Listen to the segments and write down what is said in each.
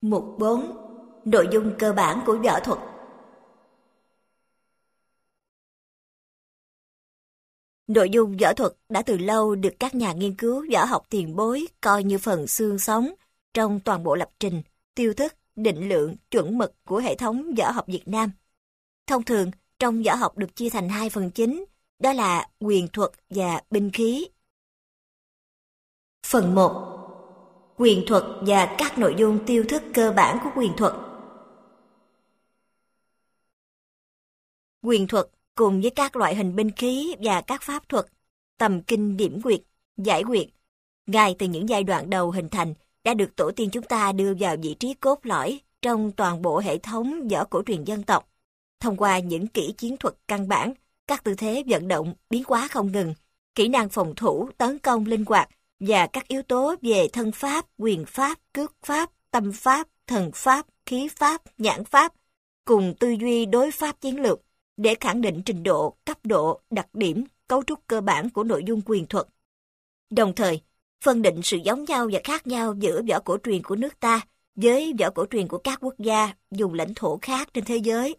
Mục 4. Nội dung cơ bản của võ thuật. Nội dung võ thuật đã từ lâu được các nhà nghiên cứu võ học tiền bối coi như phần xương sống trong toàn bộ lập trình, tiêu thức, định lượng, chuẩn mực của hệ thống võ học Việt Nam. Thông thường, trong võ học được chia thành hai phần chính, đó là quyền thuật và binh khí. Phần 1. Quyền thuật và các nội dung tiêu thức cơ bản của quyền thuật. Quyền thuật cùng với các loại hình binh khí và các pháp thuật, tầm kinh điểm quyệt, giải quyệt, ngay từ những giai đoạn đầu hình thành đã được tổ tiên chúng ta đưa vào vị trí cốt lõi trong toàn bộ hệ thống võ cổ truyền dân tộc. Thông qua những kỹ chiến thuật căn bản, các tư thế vận động biến hóa không ngừng, kỹ năng phòng thủ, tấn công linh hoạt và các yếu tố về thân pháp, quyền pháp, cước pháp, tâm pháp, thần pháp, khí pháp, nhãn pháp, cùng tư duy đối pháp chiến lược để khẳng định trình độ, cấp độ, đặc điểm, cấu trúc cơ bản của nội dung quyền thuật. Đồng thời, phân định sự giống nhau và khác nhau giữa võ cổ truyền của nước ta với võ cổ truyền của các quốc gia, vùng lãnh thổ khác trên thế giới.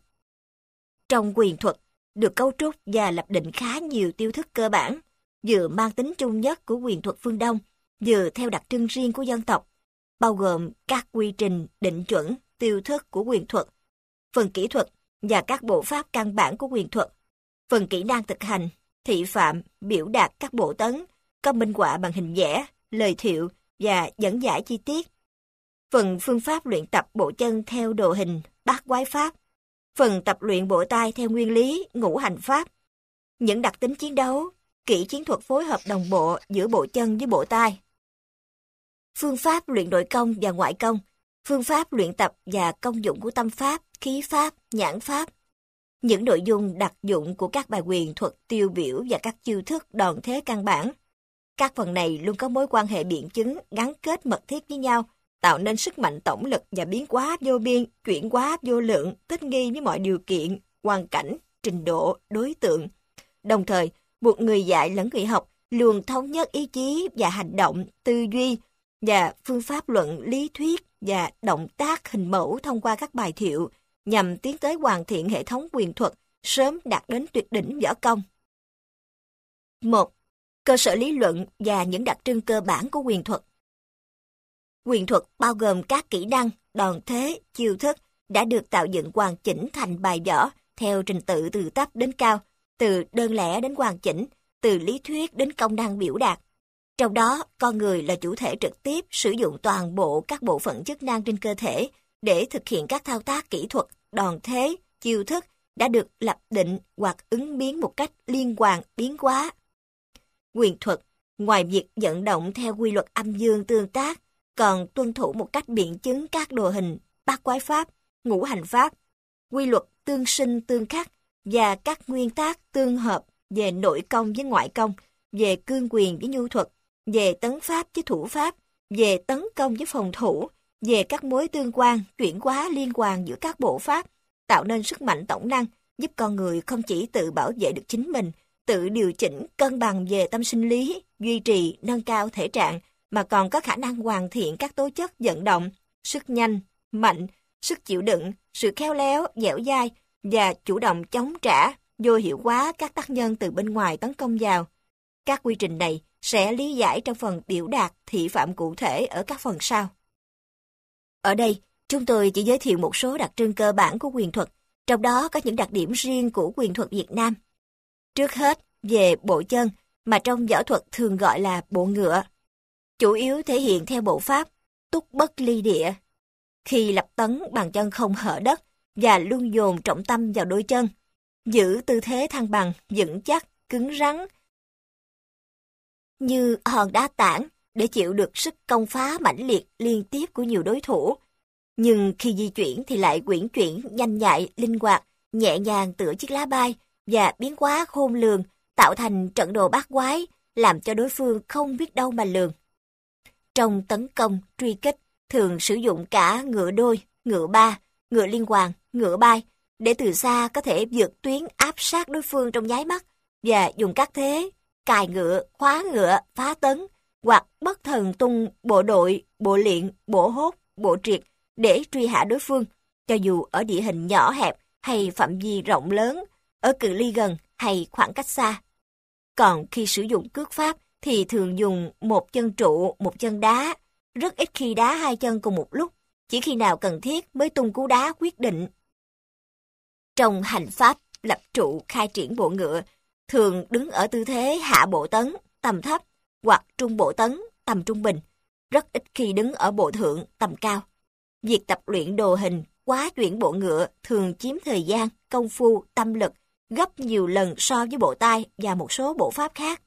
Trong quyền thuật, được cấu trúc và lập định khá nhiều tiêu thức cơ bản, vừa mang tính chung nhất của quyền thuật phương Đông, vừa theo đặc trưng riêng của dân tộc, bao gồm các quy trình, định chuẩn, tiêu thức của quyền thuật, phần kỹ thuật và các bộ pháp căn bản của quyền thuật, phần kỹ năng thực hành, thị phạm, biểu đạt các bộ tấn, có minh họa bằng hình vẽ, lời thiệu và dẫn giải chi tiết, phần phương pháp luyện tập bộ chân theo đồ hình, bát quái pháp, phần tập luyện bộ tay theo nguyên lý, ngũ hành pháp, những đặc tính chiến đấu, kỹ chiến thuật phối hợp đồng bộ giữa bộ chân với bộ tay, phương pháp luyện nội công và ngoại công, phương pháp luyện tập và công dụng của tâm pháp, khí pháp, nhãn pháp, những nội dung đặc dụng của các bài quyền thuật tiêu biểu và các chiêu thức đòn thế căn bản. Các phần này luôn có mối quan hệ biện chứng gắn kết mật thiết với nhau, tạo nên sức mạnh tổng lực và biến hóa vô biên, chuyển hóa vô lượng, thích nghi với mọi điều kiện, hoàn cảnh, trình độ, đối tượng. Đồng thời, buộc người dạy lẫn người học luôn thống nhất ý chí và hành động, tư duy và phương pháp luận, lý thuyết và động tác hình mẫu thông qua các bài thiệu nhằm tiến tới hoàn thiện hệ thống quyền thuật, sớm đạt đến tuyệt đỉnh võ công. 1. Cơ sở lý luận và những đặc trưng cơ bản của quyền thuật. Quyền thuật bao gồm các kỹ năng, đòn thế, chiêu thức đã được tạo dựng hoàn chỉnh thành bài võ theo trình tự từ thấp đến cao, từ đơn lẻ đến hoàn chỉnh, từ lý thuyết đến công năng biểu đạt. Trong đó, con người là chủ thể trực tiếp sử dụng toàn bộ các bộ phận chức năng trên cơ thể để thực hiện các thao tác kỹ thuật, đòn thế, chiêu thức đã được lập định hoặc ứng biến một cách liên hoàn, biến hóa. Quyền thuật, ngoài việc vận động theo quy luật âm dương tương tác, còn tuân thủ một cách biện chứng các đồ hình, bát quái pháp, ngũ hành pháp, quy luật tương sinh tương khắc và các nguyên tắc tương hợp về nội công với ngoại công, về cương quyền với nhu thuật, về tấn pháp với thủ pháp, về tấn công với phòng thủ, về các mối tương quan, chuyển hóa liên hoàn giữa các bộ pháp, tạo nên sức mạnh tổng năng, giúp con người không chỉ tự bảo vệ được chính mình, tự điều chỉnh, cân bằng về tâm sinh lý, duy trì, nâng cao thể trạng, mà còn có khả năng hoàn thiện các tố chất vận động, sức nhanh, mạnh, sức chịu đựng, sự khéo léo, dẻo dai và chủ động chống trả, vô hiệu hóa các tác nhân từ bên ngoài tấn công vào. Các quy trình này sẽ lý giải trong phần biểu đạt thị phạm cụ thể ở các phần sau. Ở đây, chúng tôi chỉ giới thiệu một số đặc trưng cơ bản của quyền thuật, trong đó có những đặc điểm riêng của quyền thuật Việt Nam. Trước hết, về bộ chân, mà trong võ thuật thường gọi là bộ ngựa. Chủ yếu thể hiện theo bộ pháp túc bất ly địa. Khi lập tấn bàn chân không hở đất và luôn dồn trọng tâm vào đôi chân, giữ tư thế thăng bằng, vững chắc, cứng rắn, như hòn đá tảng để chịu được sức công phá mãnh liệt liên tiếp của nhiều đối thủ. Nhưng khi di chuyển thì lại uyển chuyển, nhanh nhạy, linh hoạt, nhẹ nhàng tựa chiếc lá bay và biến hóa khôn lường, tạo thành trận đồ bát quái, làm cho đối phương không biết đâu mà lường. Trong tấn công, truy kích, thường sử dụng cả ngựa đôi, ngựa ba, ngựa liên hoàn, ngựa bay, để từ xa có thể vượt tuyến áp sát đối phương trong nháy mắt và dùng các thế cài ngựa, khóa ngựa, phá tấn hoặc bất thần tung bộ đội, bộ liện, bộ hốt, bộ triệt để truy hạ đối phương, cho dù ở địa hình nhỏ hẹp hay phạm vi rộng lớn, ở cự ly gần hay khoảng cách xa. Còn khi sử dụng cước pháp thì thường dùng một chân trụ, một chân đá, rất ít khi đá hai chân cùng một lúc, chỉ khi nào cần thiết mới tung cú đá quyết định. Trong hành pháp lập trụ khai triển bộ ngựa, thường đứng ở tư thế hạ bộ tấn, tầm thấp, hoặc trung bộ tấn, tầm trung bình, rất ít khi đứng ở bộ thượng, tầm cao. Việc tập luyện đồ hình, quá chuyển bộ ngựa thường chiếm thời gian, công phu, tâm lực gấp nhiều lần so với bộ tay và một số bộ pháp khác.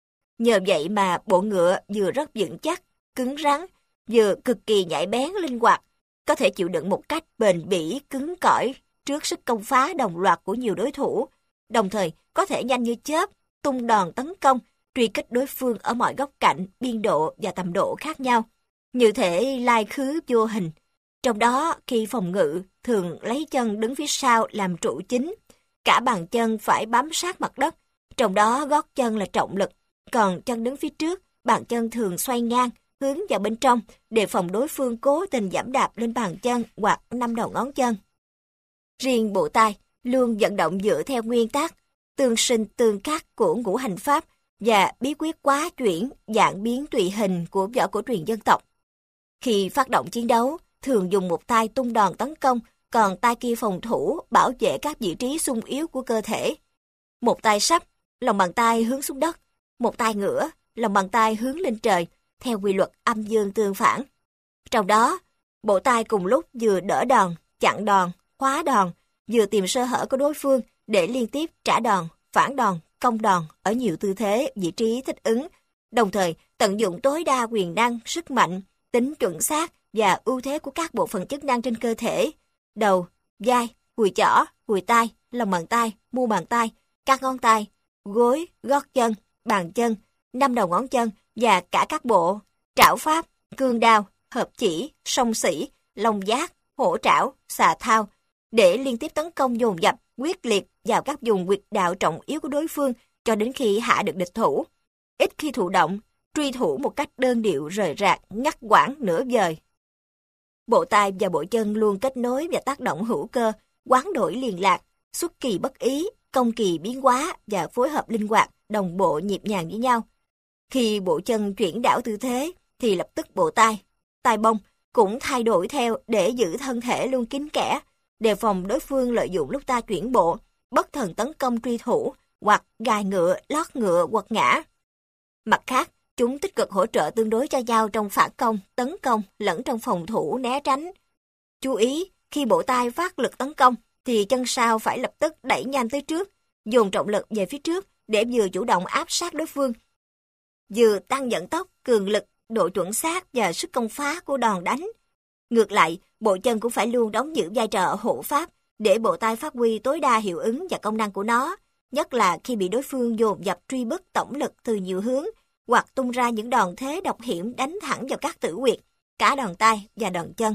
Nhờ vậy mà bộ ngựa vừa rất vững chắc, cứng rắn, vừa cực kỳ nhạy bén linh hoạt, có thể chịu đựng một cách bền bỉ, cứng cỏi trước sức công phá đồng loạt của nhiều đối thủ, đồng thời có thể nhanh như chớp, tung đòn tấn công, truy kích đối phương ở mọi góc cạnh, biên độ và tầm độ khác nhau, như thể lai khứ vô hình. Trong đó, khi phòng ngự, thường lấy chân đứng phía sau làm trụ chính, cả bàn chân phải bám sát mặt đất, trong đó gót chân là trọng lực, còn chân đứng phía trước, bàn chân thường xoay ngang, hướng vào bên trong, đề phòng đối phương cố tình giẫm đạp lên bàn chân hoặc 5 đầu ngón chân. Riêng bộ tay luôn vận động dựa theo nguyên tắc tương sinh tương khắc của ngũ hành pháp và bí quyết quá chuyển, dạng biến tùy hình của võ cổ truyền dân tộc. Khi phát động chiến đấu, thường dùng một tay tung đòn tấn công, còn tay kia phòng thủ, bảo vệ các vị trí xung yếu của cơ thể. Một tay sắp, lòng bàn tay hướng xuống đất, một tay ngửa, lòng bàn tay hướng lên trời, theo quy luật âm dương tương phản. Trong đó, bộ tay cùng lúc vừa đỡ đòn, chặn đòn, khóa đòn, vừa tìm sơ hở của đối phương để liên tiếp trả đòn, phản đòn, công đòn ở nhiều tư thế, vị trí thích ứng, đồng thời tận dụng tối đa quyền năng, sức mạnh, tính chuẩn xác và ưu thế của các bộ phận chức năng trên cơ thể, đầu, vai, cùi chỏ, cùi tay, lòng bàn tay, mu bàn tay, các ngón tay, gối, gót chân, bàn chân, 5 đầu ngón chân và cả các bộ trảo pháp, cương đao, hợp chỉ, song xỉ, long giác, hổ trảo, xà thao, để liên tiếp tấn công dồn dập, quyết liệt vào các vùng huyệt đạo trọng yếu của đối phương cho đến khi hạ được địch thủ. Ít khi thụ động, truy thủ một cách đơn điệu rời rạc, ngắt quãng nửa vời. Bộ tay và bộ chân luôn kết nối và tác động hữu cơ, hoán đổi liền lạc, xuất kỳ bất ý, công kỳ biến hóa và phối hợp linh hoạt, đồng bộ nhịp nhàng với nhau. Khi bộ chân chuyển đảo tư thế, thì lập tức bộ tay, tay bông cũng thay đổi theo để giữ thân thể luôn kín kẽ, đề phòng đối phương lợi dụng lúc ta chuyển bộ, bất thần tấn công truy thủ, hoặc gài ngựa, lót ngựa hoặc ngã. Mặt khác, chúng tích cực hỗ trợ tương đối cho nhau trong phản công, tấn công lẫn trong phòng thủ né tránh. Chú ý, khi bộ tay phát lực tấn công, thì chân sau phải lập tức đẩy nhanh tới trước, dồn trọng lực về phía trước để vừa chủ động áp sát đối phương, vừa tăng vận tốc, cường lực, độ chuẩn xác và sức công phá của đòn đánh. Ngược lại, bộ chân cũng phải luôn đóng giữ vai trò hộ pháp để bộ tay phát huy tối đa hiệu ứng và công năng của nó, nhất là khi bị đối phương dồn dập truy bức tổng lực từ nhiều hướng hoặc tung ra những đòn thế độc hiểm đánh thẳng vào các tử huyệt, cả đòn tay và đòn chân.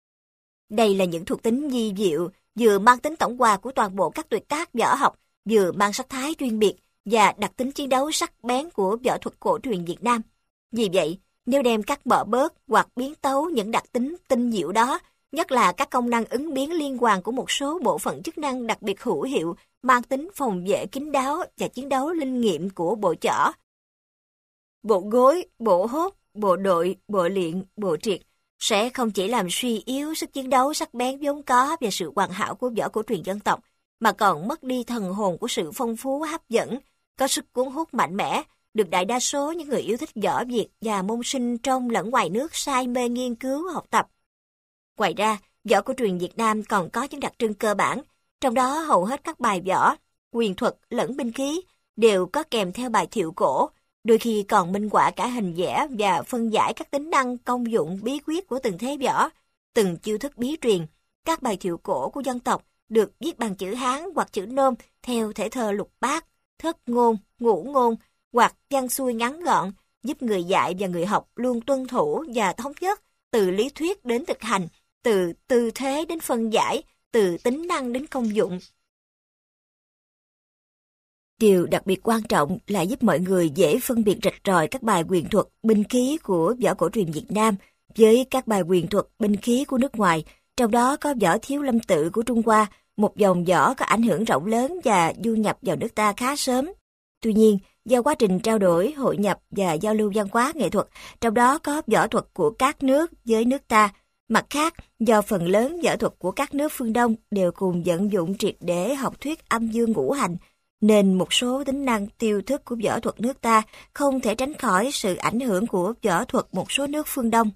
Đây là những thuộc tính vi diệu, vừa mang tính tổng hòa của toàn bộ các tuyệt tác võ học, vừa mang sắc thái chuyên biệt và đặc tính chiến đấu sắc bén của võ thuật cổ truyền Việt Nam. Vì vậy, nếu đem cắt bỏ bớt hoặc biến tấu những đặc tính tinh diệu đó, nhất là các công năng ứng biến liên hoàn của một số bộ phận chức năng đặc biệt hữu hiệu, mang tính phòng vệ kín đáo và chiến đấu linh nghiệm của bộ chỏ, bộ gối, bộ hốt, bộ đội, bộ luyện, bộ triệt, sẽ không chỉ làm suy yếu sức chiến đấu sắc bén vốn có và sự hoàn hảo của võ cổ truyền dân tộc, mà còn mất đi thần hồn của sự phong phú hấp dẫn, có sức cuốn hút mạnh mẽ, được đại đa số những người yêu thích võ Việt và môn sinh trong lẫn ngoài nước say mê nghiên cứu học tập. Ngoài ra, võ cổ truyền Việt Nam còn có những đặc trưng cơ bản, trong đó hầu hết các bài võ, quyền thuật lẫn binh khí đều có kèm theo bài thiệu cổ, đôi khi còn minh họa cả hình vẽ và phân giải các tính năng, công dụng, bí quyết của từng thế võ, từng chiêu thức bí truyền. Các bài thiệu cổ của dân tộc được viết bằng chữ Hán hoặc chữ Nôm theo thể thơ lục bát, thất ngôn, ngũ ngôn hoặc văn xuôi ngắn gọn, giúp người dạy và người học luôn tuân thủ và thống nhất từ lý thuyết đến thực hành, từ tư thế đến phân giải, từ tính năng đến công dụng. Điều đặc biệt quan trọng là giúp mọi người dễ phân biệt rạch ròi các bài quyền thuật, binh khí của võ cổ truyền Việt Nam với các bài quyền thuật binh khí của nước ngoài, trong đó có võ Thiếu Lâm Tự của Trung Hoa, một dòng võ có ảnh hưởng rộng lớn và du nhập vào nước ta khá sớm. Tuy nhiên, do quá trình trao đổi, hội nhập và giao lưu văn hóa nghệ thuật, trong đó có võ thuật của các nước với nước ta. Mặt khác, do phần lớn võ thuật của các nước phương Đông đều cùng vận dụng triệt để học thuyết âm dương ngũ hành, nên một số tính năng tiêu thức của võ thuật nước ta không thể tránh khỏi sự ảnh hưởng của võ thuật một số nước phương Đông.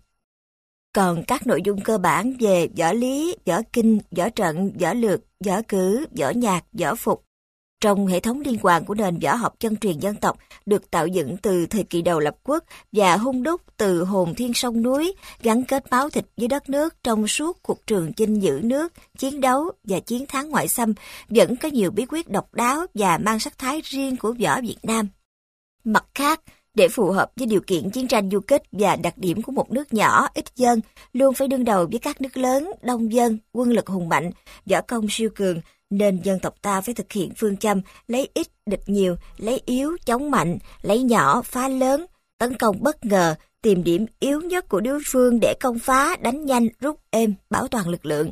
Còn các nội dung cơ bản về võ lý, võ kinh, võ trận, võ lược, võ cử, võ nhạc, võ phục, trong hệ thống liên hoàn của nền võ học chân truyền dân tộc được tạo dựng từ thời kỳ đầu lập quốc và hun đúc từ hồn thiên sông núi, gắn kết máu thịt với đất nước trong suốt cuộc trường chinh giữ nước, chiến đấu và chiến thắng ngoại xâm, vẫn có nhiều bí quyết độc đáo và mang sắc thái riêng của võ Việt Nam. Mặt khác, để phù hợp với điều kiện chiến tranh du kích và đặc điểm của một nước nhỏ, ít dân, luôn phải đương đầu với các nước lớn, đông dân, quân lực hùng mạnh, võ công siêu cường, nên dân tộc ta phải thực hiện phương châm lấy ít địch nhiều, lấy yếu chống mạnh, lấy nhỏ phá lớn, tấn công bất ngờ, tìm điểm yếu nhất của đối phương để công phá, đánh nhanh, rút êm, bảo toàn lực lượng.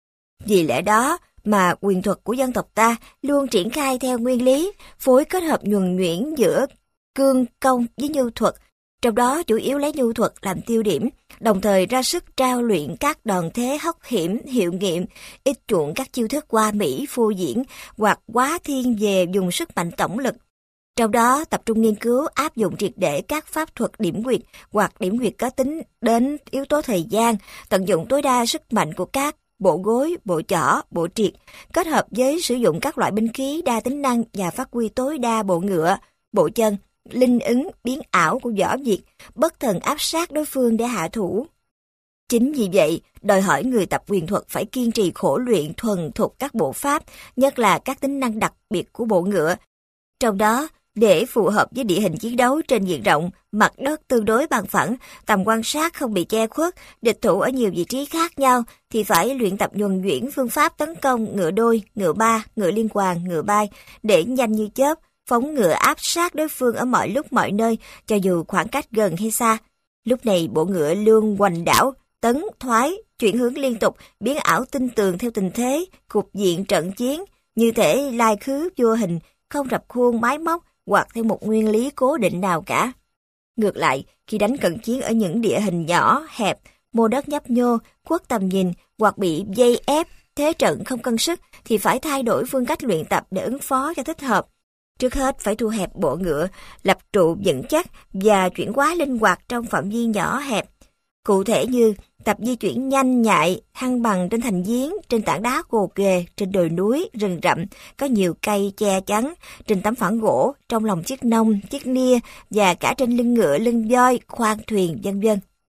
Vì lẽ đó mà quyền thuật của dân tộc ta luôn triển khai theo nguyên lý, phối kết hợp nhuần nhuyễn giữa cương công với nhu thuật, trong đó chủ yếu lấy nhu thuật làm tiêu điểm, đồng thời ra sức trao luyện các đòn thế hóc hiểm, hiệu nghiệm, ít chuộng các chiêu thức hoa mỹ phô diễn hoặc quá thiên về dùng sức mạnh tổng lực. Trong đó tập trung nghiên cứu áp dụng triệt để các pháp thuật điểm quyệt hoặc điểm quyệt có tính đến yếu tố thời gian, tận dụng tối đa sức mạnh của các bộ gối, bộ chỏ, bộ triệt, kết hợp với sử dụng các loại binh khí đa tính năng và phát huy tối đa bộ ngựa, bộ chân, linh ứng, biến ảo của võ Việt, bất thần áp sát đối phương để hạ thủ. Chính vì vậy, đòi hỏi người tập quyền thuật phải kiên trì khổ luyện thuần thục các bộ pháp, nhất là các tính năng đặc biệt của bộ ngựa. Trong đó, để phù hợp với địa hình chiến đấu trên diện rộng, mặt đất tương đối bằng phẳng, tầm quan sát không bị che khuất, địch thủ ở nhiều vị trí khác nhau, thì phải luyện tập nhuần nhuyễn phương pháp tấn công ngựa đôi, ngựa ba, ngựa liên hoàn, ngựa bay, để nhanh như chớp, phóng ngựa áp sát đối phương ở mọi lúc mọi nơi, cho dù khoảng cách gần hay xa. Lúc này bộ ngựa luôn hoành đảo, tấn, thoái, chuyển hướng liên tục, biến ảo tinh tường theo tình thế, cục diện trận chiến, như thể lai khứ vô hình, không rập khuôn máy móc hoặc theo một nguyên lý cố định nào cả. Ngược lại, khi đánh cận chiến ở những địa hình nhỏ, hẹp, mô đất nhấp nhô, khuất tầm nhìn hoặc bị dây ép, thế trận không cân sức, thì phải thay đổi phương cách luyện tập để ứng phó cho thích hợp. Trước hết phải thu hẹp bộ ngựa, lập trụ vững chắc và chuyển hóa linh hoạt trong phạm vi nhỏ hẹp. Cụ thể như tập di chuyển nhanh nhạy, thăng bằng trên thành giếng, trên tảng đá gồ ghề, trên đồi núi, rừng rậm, có nhiều cây che chắn, trên tấm phản gỗ, trong lòng chiếc nông, chiếc nia và cả trên lưng ngựa, lưng voi, khoang thuyền, vân vân.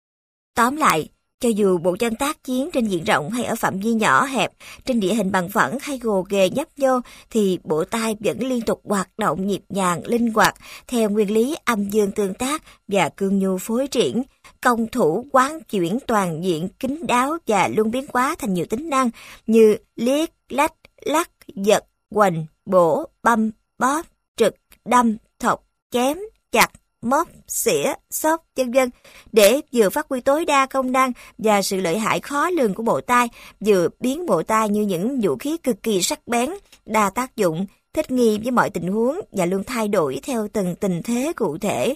Tóm lại, cho dù bộ chân tác chiến trên diện rộng hay ở phạm vi nhỏ hẹp, trên địa hình bằng phẳng hay gồ ghề nhấp nhô, thì bộ tai vẫn liên tục hoạt động nhịp nhàng, linh hoạt, theo nguyên lý âm dương tương tác và cương nhu phối triển, công thủ quán chuyển toàn diện, kín đáo và luôn biến hóa thành nhiều tính năng như liếc, lách, lắc, giật, quành, bổ, băm, bóp, trực, đâm, thọc, chém, chặt, móc, xỉa, xốc, vân vân, để vừa phát huy tối đa công năng và sự lợi hại khó lường của bộ tai, vừa biến bộ tai như những vũ khí cực kỳ sắc bén, đa tác dụng, thích nghi với mọi tình huống và luôn thay đổi theo từng tình thế cụ thể.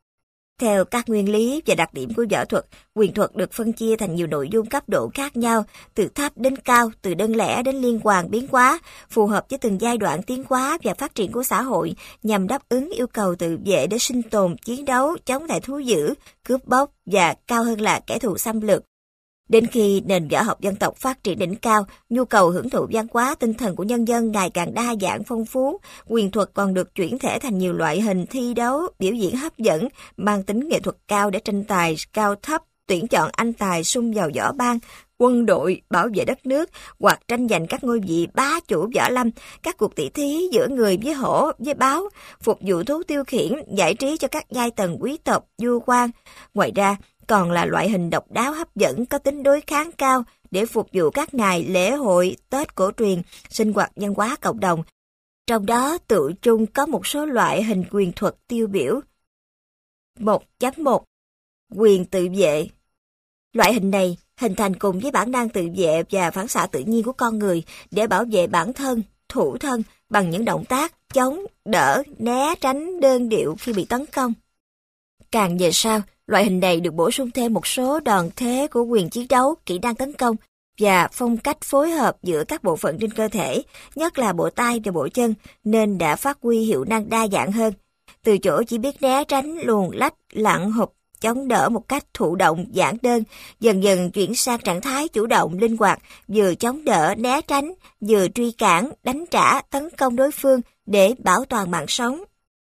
Theo các nguyên lý và đặc điểm của võ thuật, quyền thuật được phân chia thành nhiều nội dung cấp độ khác nhau, từ thấp đến cao, từ đơn lẻ đến liên hoàn biến hóa, phù hợp với từng giai đoạn tiến hóa và phát triển của xã hội, nhằm đáp ứng yêu cầu tự vệ để sinh tồn, chiến đấu, chống lại thú dữ, cướp bóc và cao hơn là kẻ thù xâm lược. Đến khi nền võ học dân tộc phát triển đỉnh cao, nhu cầu hưởng thụ văn hóa tinh thần của nhân dân ngày càng đa dạng phong phú, quyền thuật còn được chuyển thể thành nhiều loại hình thi đấu, biểu diễn hấp dẫn, mang tính nghệ thuật cao để tranh tài cao thấp, tuyển chọn anh tài xung vào võ ban, quân đội, bảo vệ đất nước hoặc tranh giành các ngôi vị bá chủ võ lâm, các cuộc tỷ thí giữa người với hổ, với báo, phục vụ thú tiêu khiển, giải trí cho các giai tầng quý tộc, vua quan. Ngoài ra, còn là loại hình độc đáo hấp dẫn có tính đối kháng cao để phục vụ các ngày lễ hội, Tết cổ truyền, sinh hoạt văn hóa cộng đồng. Trong đó tự chung có một số loại hình quyền thuật tiêu biểu. 1.1 Quyền tự vệ. Loại hình này hình thành cùng với bản năng tự vệ và phản xạ tự nhiên của con người để bảo vệ bản thân, thủ thân bằng những động tác chống, đỡ, né tránh đơn điệu khi bị tấn công. Càng về sau, loại hình này được bổ sung thêm một số đòn thế của quyền chiến đấu, kỹ năng tấn công và phong cách phối hợp giữa các bộ phận trên cơ thể, nhất là bộ tay và bộ chân, nên đã phát huy hiệu năng đa dạng hơn. Từ chỗ chỉ biết né tránh, luồn lách, lặn hụp, chống đỡ một cách thụ động, giản đơn, dần dần chuyển sang trạng thái chủ động, linh hoạt, vừa chống đỡ, né tránh, vừa truy cản, đánh trả, tấn công đối phương để bảo toàn mạng sống.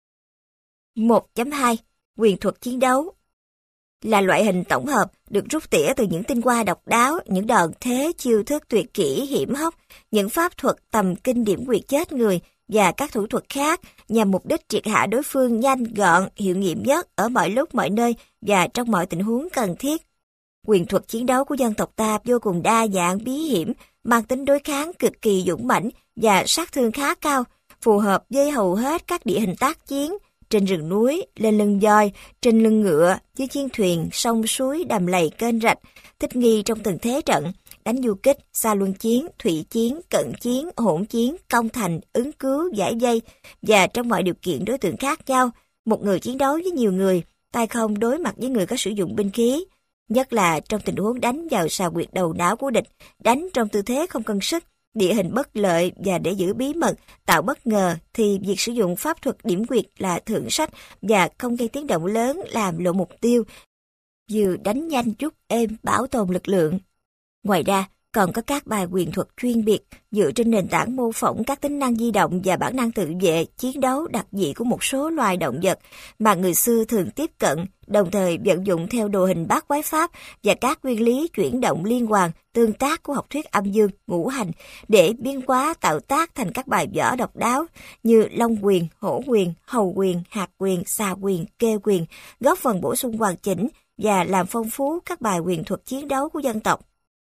1.2. Quyền thuật chiến đấu là loại hình tổng hợp được rút tỉa từ những tinh hoa độc đáo, những đòn thế chiêu thức tuyệt kỹ hiểm hóc, những pháp thuật tầm kinh điểm quyệt chết người và các thủ thuật khác nhằm mục đích triệt hạ đối phương nhanh gọn, hiệu nghiệm nhất ở mọi lúc mọi nơi và trong mọi tình huống cần thiết. Quyền thuật chiến đấu của dân tộc ta vô cùng đa dạng bí hiểm, mang tính đối kháng cực kỳ dũng mãnh và sát thương khá cao, phù hợp với hầu hết các địa hình tác chiến, trên rừng núi, lên lưng voi, trên lưng ngựa, dưới chiến thuyền, sông suối, đầm lầy, kênh rạch, thích nghi trong từng thế trận, đánh du kích, xa luân chiến, thủy chiến, cận chiến, hỗn chiến, công thành, ứng cứu, giải vây và trong mọi điều kiện đối tượng khác nhau, một người chiến đấu với nhiều người, tay không đối mặt với người có sử dụng binh khí, nhất là trong tình huống đánh vào xà huyệt đầu não của địch, đánh trong tư thế không cân sức, địa hình bất lợi và để giữ bí mật, tạo bất ngờ thì việc sử dụng pháp thuật điểm quyệt là thượng sách và không gây tiếng động lớn làm lộ mục tiêu, vừa đánh nhanh chút êm bảo tồn lực lượng. Ngoài ra, còn có các bài quyền thuật chuyên biệt dựa trên nền tảng mô phỏng các tính năng di động và bản năng tự vệ, chiến đấu đặc dị của một số loài động vật mà người xưa thường tiếp cận, đồng thời vận dụng theo đồ hình bát quái pháp và các nguyên lý chuyển động liên hoàn, tương tác của học thuyết âm dương, ngũ hành để biến hóa tạo tác thành các bài võ độc đáo như long quyền, hổ quyền, hầu quyền, hạt quyền, xà quyền, kê quyền, góp phần bổ sung hoàn chỉnh và làm phong phú các bài quyền thuật chiến đấu của dân tộc.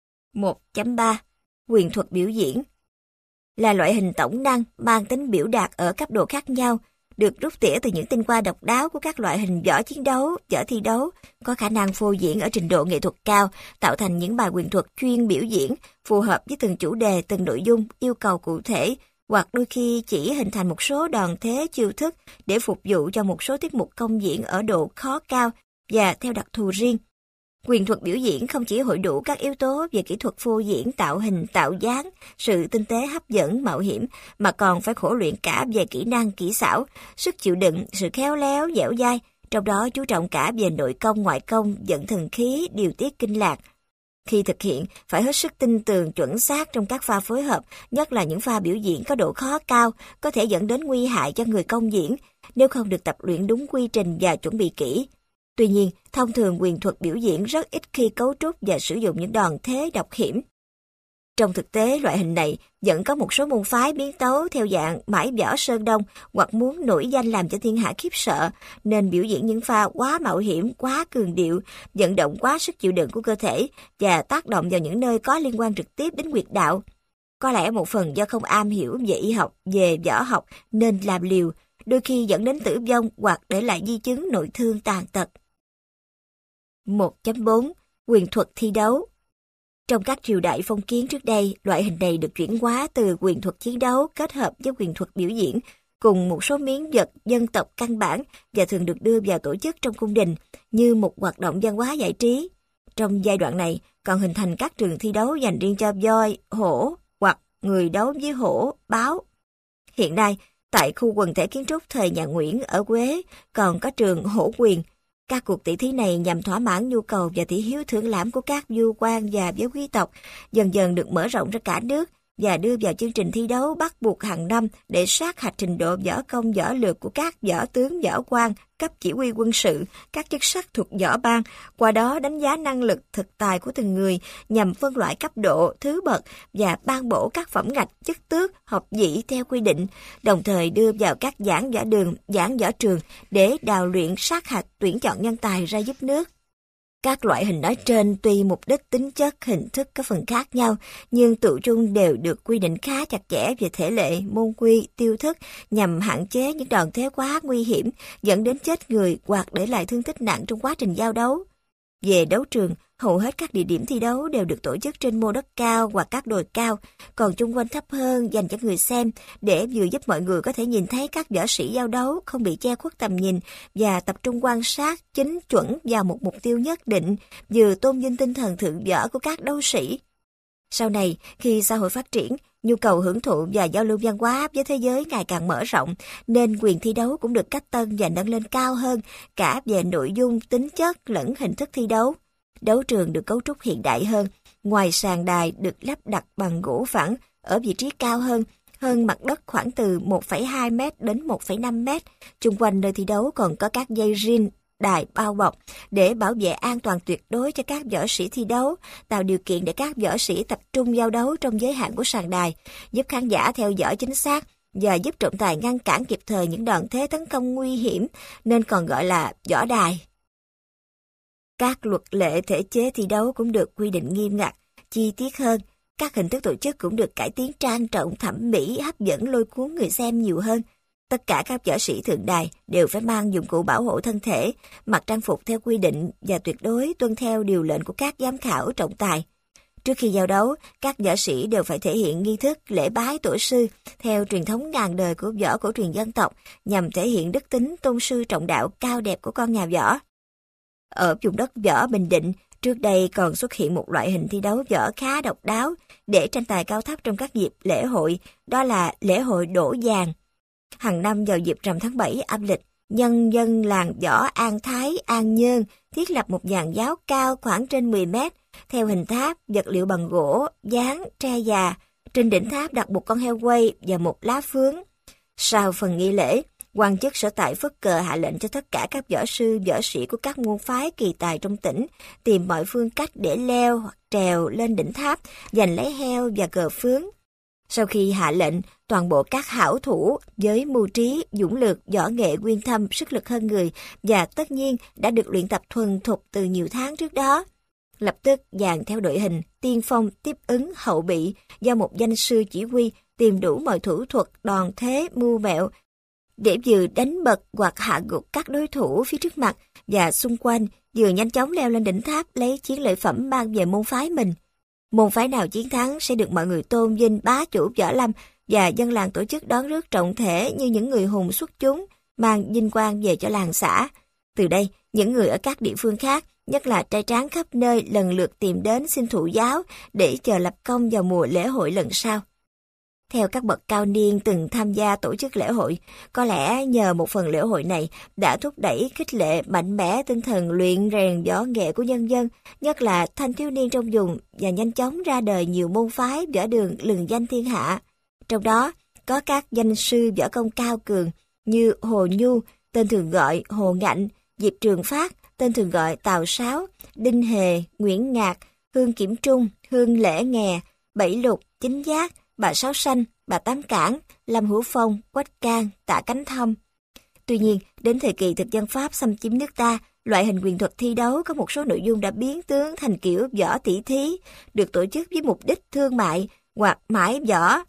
1.3. Quyền thuật biểu diễn là loại hình tổng năng mang tính biểu đạt ở cấp độ khác nhau, được rút tỉa từ những tinh hoa độc đáo của các loại hình võ chiến đấu, võ thi đấu, có khả năng phô diễn ở trình độ nghệ thuật cao, tạo thành những bài quyền thuật chuyên biểu diễn, phù hợp với từng chủ đề, từng nội dung, yêu cầu cụ thể, hoặc đôi khi chỉ hình thành một số đòn thế chiêu thức để phục vụ cho một số tiết mục công diễn ở độ khó cao và theo đặc thù riêng. Quyền thuật biểu diễn không chỉ hội đủ các yếu tố về kỹ thuật phô diễn, tạo hình, tạo dáng, sự tinh tế hấp dẫn, mạo hiểm, mà còn phải khổ luyện cả về kỹ năng, kỹ xảo, sức chịu đựng, sự khéo léo, dẻo dai, trong đó chú trọng cả về nội công, ngoại công, vận thần khí, điều tiết kinh lạc. Khi thực hiện, phải hết sức tinh tường, chuẩn xác trong các pha phối hợp, nhất là những pha biểu diễn có độ khó cao, có thể dẫn đến nguy hại cho người công diễn, nếu không được tập luyện đúng quy trình và chuẩn bị kỹ. Tuy nhiên, thông thường quyền thuật biểu diễn rất ít khi cấu trúc và sử dụng những đòn thế độc hiểm. Trong thực tế, loại hình này vẫn có một số môn phái biến tấu theo dạng mãi võ Sơn Đông hoặc muốn nổi danh làm cho thiên hạ khiếp sợ, nên biểu diễn những pha quá mạo hiểm, quá cường điệu, vận động quá sức chịu đựng của cơ thể và tác động vào những nơi có liên quan trực tiếp đến huyệt đạo. Có lẽ một phần do không am hiểu về y học, về võ học nên làm liều, đôi khi dẫn đến tử vong hoặc để lại di chứng nội thương tàn tật. 1.4. Quyền thuật thi đấu. Trong các triều đại phong kiến trước đây, loại hình này được chuyển hóa từ quyền thuật chiến đấu kết hợp với quyền thuật biểu diễn cùng một số miếng vật dân tộc căn bản và thường được đưa vào tổ chức trong cung đình như một hoạt động văn hóa giải trí. Trong giai đoạn này, còn hình thành các trường thi đấu dành riêng cho voi, hổ hoặc người đấu với hổ, báo. Hiện nay, tại khu quần thể kiến trúc thời nhà Nguyễn ở Quế còn có trường hổ quyền. Các cuộc tỷ thí này nhằm thỏa mãn nhu cầu và thị hiếu thưởng lãm của các vua quan và giới quý tộc, dần dần được mở rộng ra cả nước và đưa vào chương trình thi đấu bắt buộc hàng năm để sát hạch trình độ võ công võ lược của các võ tướng võ quan, cấp chỉ huy quân sự, các chức sắc thuộc võ ban, qua đó đánh giá năng lực thực tài của từng người nhằm phân loại cấp độ, thứ bậc và ban bổ các phẩm ngạch, chức tước, học vị theo quy định, đồng thời đưa vào các giảng võ đường, giảng võ trường để đào luyện sát hạch tuyển chọn nhân tài ra giúp nước. Các loại hình nói trên tuy mục đích, tính chất, hình thức có phần khác nhau, nhưng tựu chung đều được quy định khá chặt chẽ về thể lệ, môn quy, tiêu thức nhằm hạn chế những đòn thế quá nguy hiểm, dẫn đến chết người hoặc để lại thương tích nặng trong quá trình giao đấu. Về đấu trường, Hầu hết các địa điểm thi đấu đều được tổ chức trên mô đất cao hoặc các đồi cao, còn chung quanh thấp hơn dành cho người xem để vừa giúp mọi người có thể nhìn thấy các võ sĩ giao đấu không bị che khuất tầm nhìn và tập trung quan sát chính chuẩn vào một mục tiêu nhất định, vừa tôn vinh tinh thần thượng võ của các đấu sĩ. Sau này, khi xã hội phát triển, nhu cầu hưởng thụ và giao lưu văn hóa với thế giới ngày càng mở rộng, nên quyền thi đấu cũng được cách tân và nâng lên cao hơn, cả về nội dung, tính chất lẫn hình thức thi đấu. Đấu trường được cấu trúc hiện đại hơn, ngoài sàn đài được lắp đặt bằng gỗ phẳng ở vị trí cao hơn mặt đất khoảng từ 1,2 m đến 1,5 m. Chung quanh nơi thi đấu còn có các dây ring, đài bao bọc để bảo vệ an toàn tuyệt đối cho các võ sĩ thi đấu, tạo điều kiện để các võ sĩ tập trung giao đấu trong giới hạn của sàn đài, giúp khán giả theo dõi chính xác và giúp trọng tài ngăn cản kịp thời những đòn thế tấn công nguy hiểm, nên còn gọi là võ đài. Các luật lệ thể chế thi đấu cũng được quy định nghiêm ngặt, chi tiết hơn. Các hình thức tổ chức cũng được cải tiến trang trọng, thẩm mỹ, hấp dẫn, lôi cuốn người xem nhiều hơn. Tất cả các võ sĩ thượng đài đều phải mang dụng cụ bảo hộ thân thể, mặc trang phục theo quy định và tuyệt đối tuân theo điều lệnh của các giám khảo trọng tài. Trước khi giao đấu, các võ sĩ đều phải thể hiện nghi thức lễ bái tổ sư theo truyền thống ngàn đời của võ cổ truyền dân tộc, nhằm thể hiện đức tính tôn sư trọng đạo cao đẹp của con nhà võ. Ở vùng đất võ Bình Định, trước đây còn xuất hiện một loại hình thi đấu võ khá độc đáo để tranh tài cao thấp trong các dịp lễ hội, đó là lễ hội đổ vàng. Hàng năm vào dịp rằm tháng 7 âm lịch, nhân dân làng võ An Thái, An Nhơn thiết lập một giàn giáo cao khoảng trên 10 mét, theo hình tháp, vật liệu bằng gỗ, dán, tre già. Trên đỉnh tháp đặt một con heo quay và một lá phướng. Sau phần nghi lễ, quan chức sở tại phất cờ hạ lệnh cho tất cả các võ sư, võ sĩ của các môn phái kỳ tài trong tỉnh tìm mọi phương cách để leo hoặc trèo lên đỉnh tháp, giành lấy heo và cờ phướng. Sau khi hạ lệnh, toàn bộ các hảo thủ với mưu trí, dũng lược, võ nghệ uyên thâm, sức lực hơn người và tất nhiên đã được luyện tập thuần thục từ nhiều tháng trước đó, lập tức dàn theo đội hình, tiên phong, tiếp ứng, hậu bị, do một danh sư chỉ huy tìm đủ mọi thủ thuật, đòn thế, mưu mẹo, để vừa đánh bật hoặc hạ gục các đối thủ phía trước mặt và xung quanh, vừa nhanh chóng leo lên đỉnh tháp lấy chiến lợi phẩm mang về môn phái mình. Môn phái nào chiến thắng sẽ được mọi người tôn vinh bá chủ võ lâm và dân làng tổ chức đón rước trọng thể như những người hùng xuất chúng, mang vinh quang về cho làng xã. Từ đây, những người ở các địa phương khác, nhất là trai tráng khắp nơi lần lượt tìm đến xin thụ giáo để chờ lập công vào mùa lễ hội lần sau. Theo các bậc cao niên từng tham gia tổ chức lễ hội, có lẽ nhờ một phần lễ hội này đã thúc đẩy khích lệ mạnh mẽ tinh thần luyện rèn võ nghệ của nhân dân, nhất là thanh thiếu niên trong vùng, và nhanh chóng ra đời nhiều môn phái võ đường lừng danh thiên hạ. Trong đó có các danh sư võ công cao cường như Hồ Nhu, tên thường gọi Hồ Ngạnh, Diệp Trường Phát, tên thường gọi Tào Sáo, Đinh Hề, Nguyễn Ngạc, Hương Kiểm Trung, Hương Lễ Nghè, Bảy Lục, Chính Giác, Bà Sáu Xanh, Bà Tám Cảng, Lâm Hữu Phong, Quách Can, Tạ Cánh Thông. Tuy nhiên, đến thời kỳ thực dân Pháp xâm chiếm nước ta, loại hình quyền thuật thi đấu có một số nội dung đã biến tướng thành kiểu võ tỷ thí, được tổ chức với mục đích thương mại hoặc mãi võ.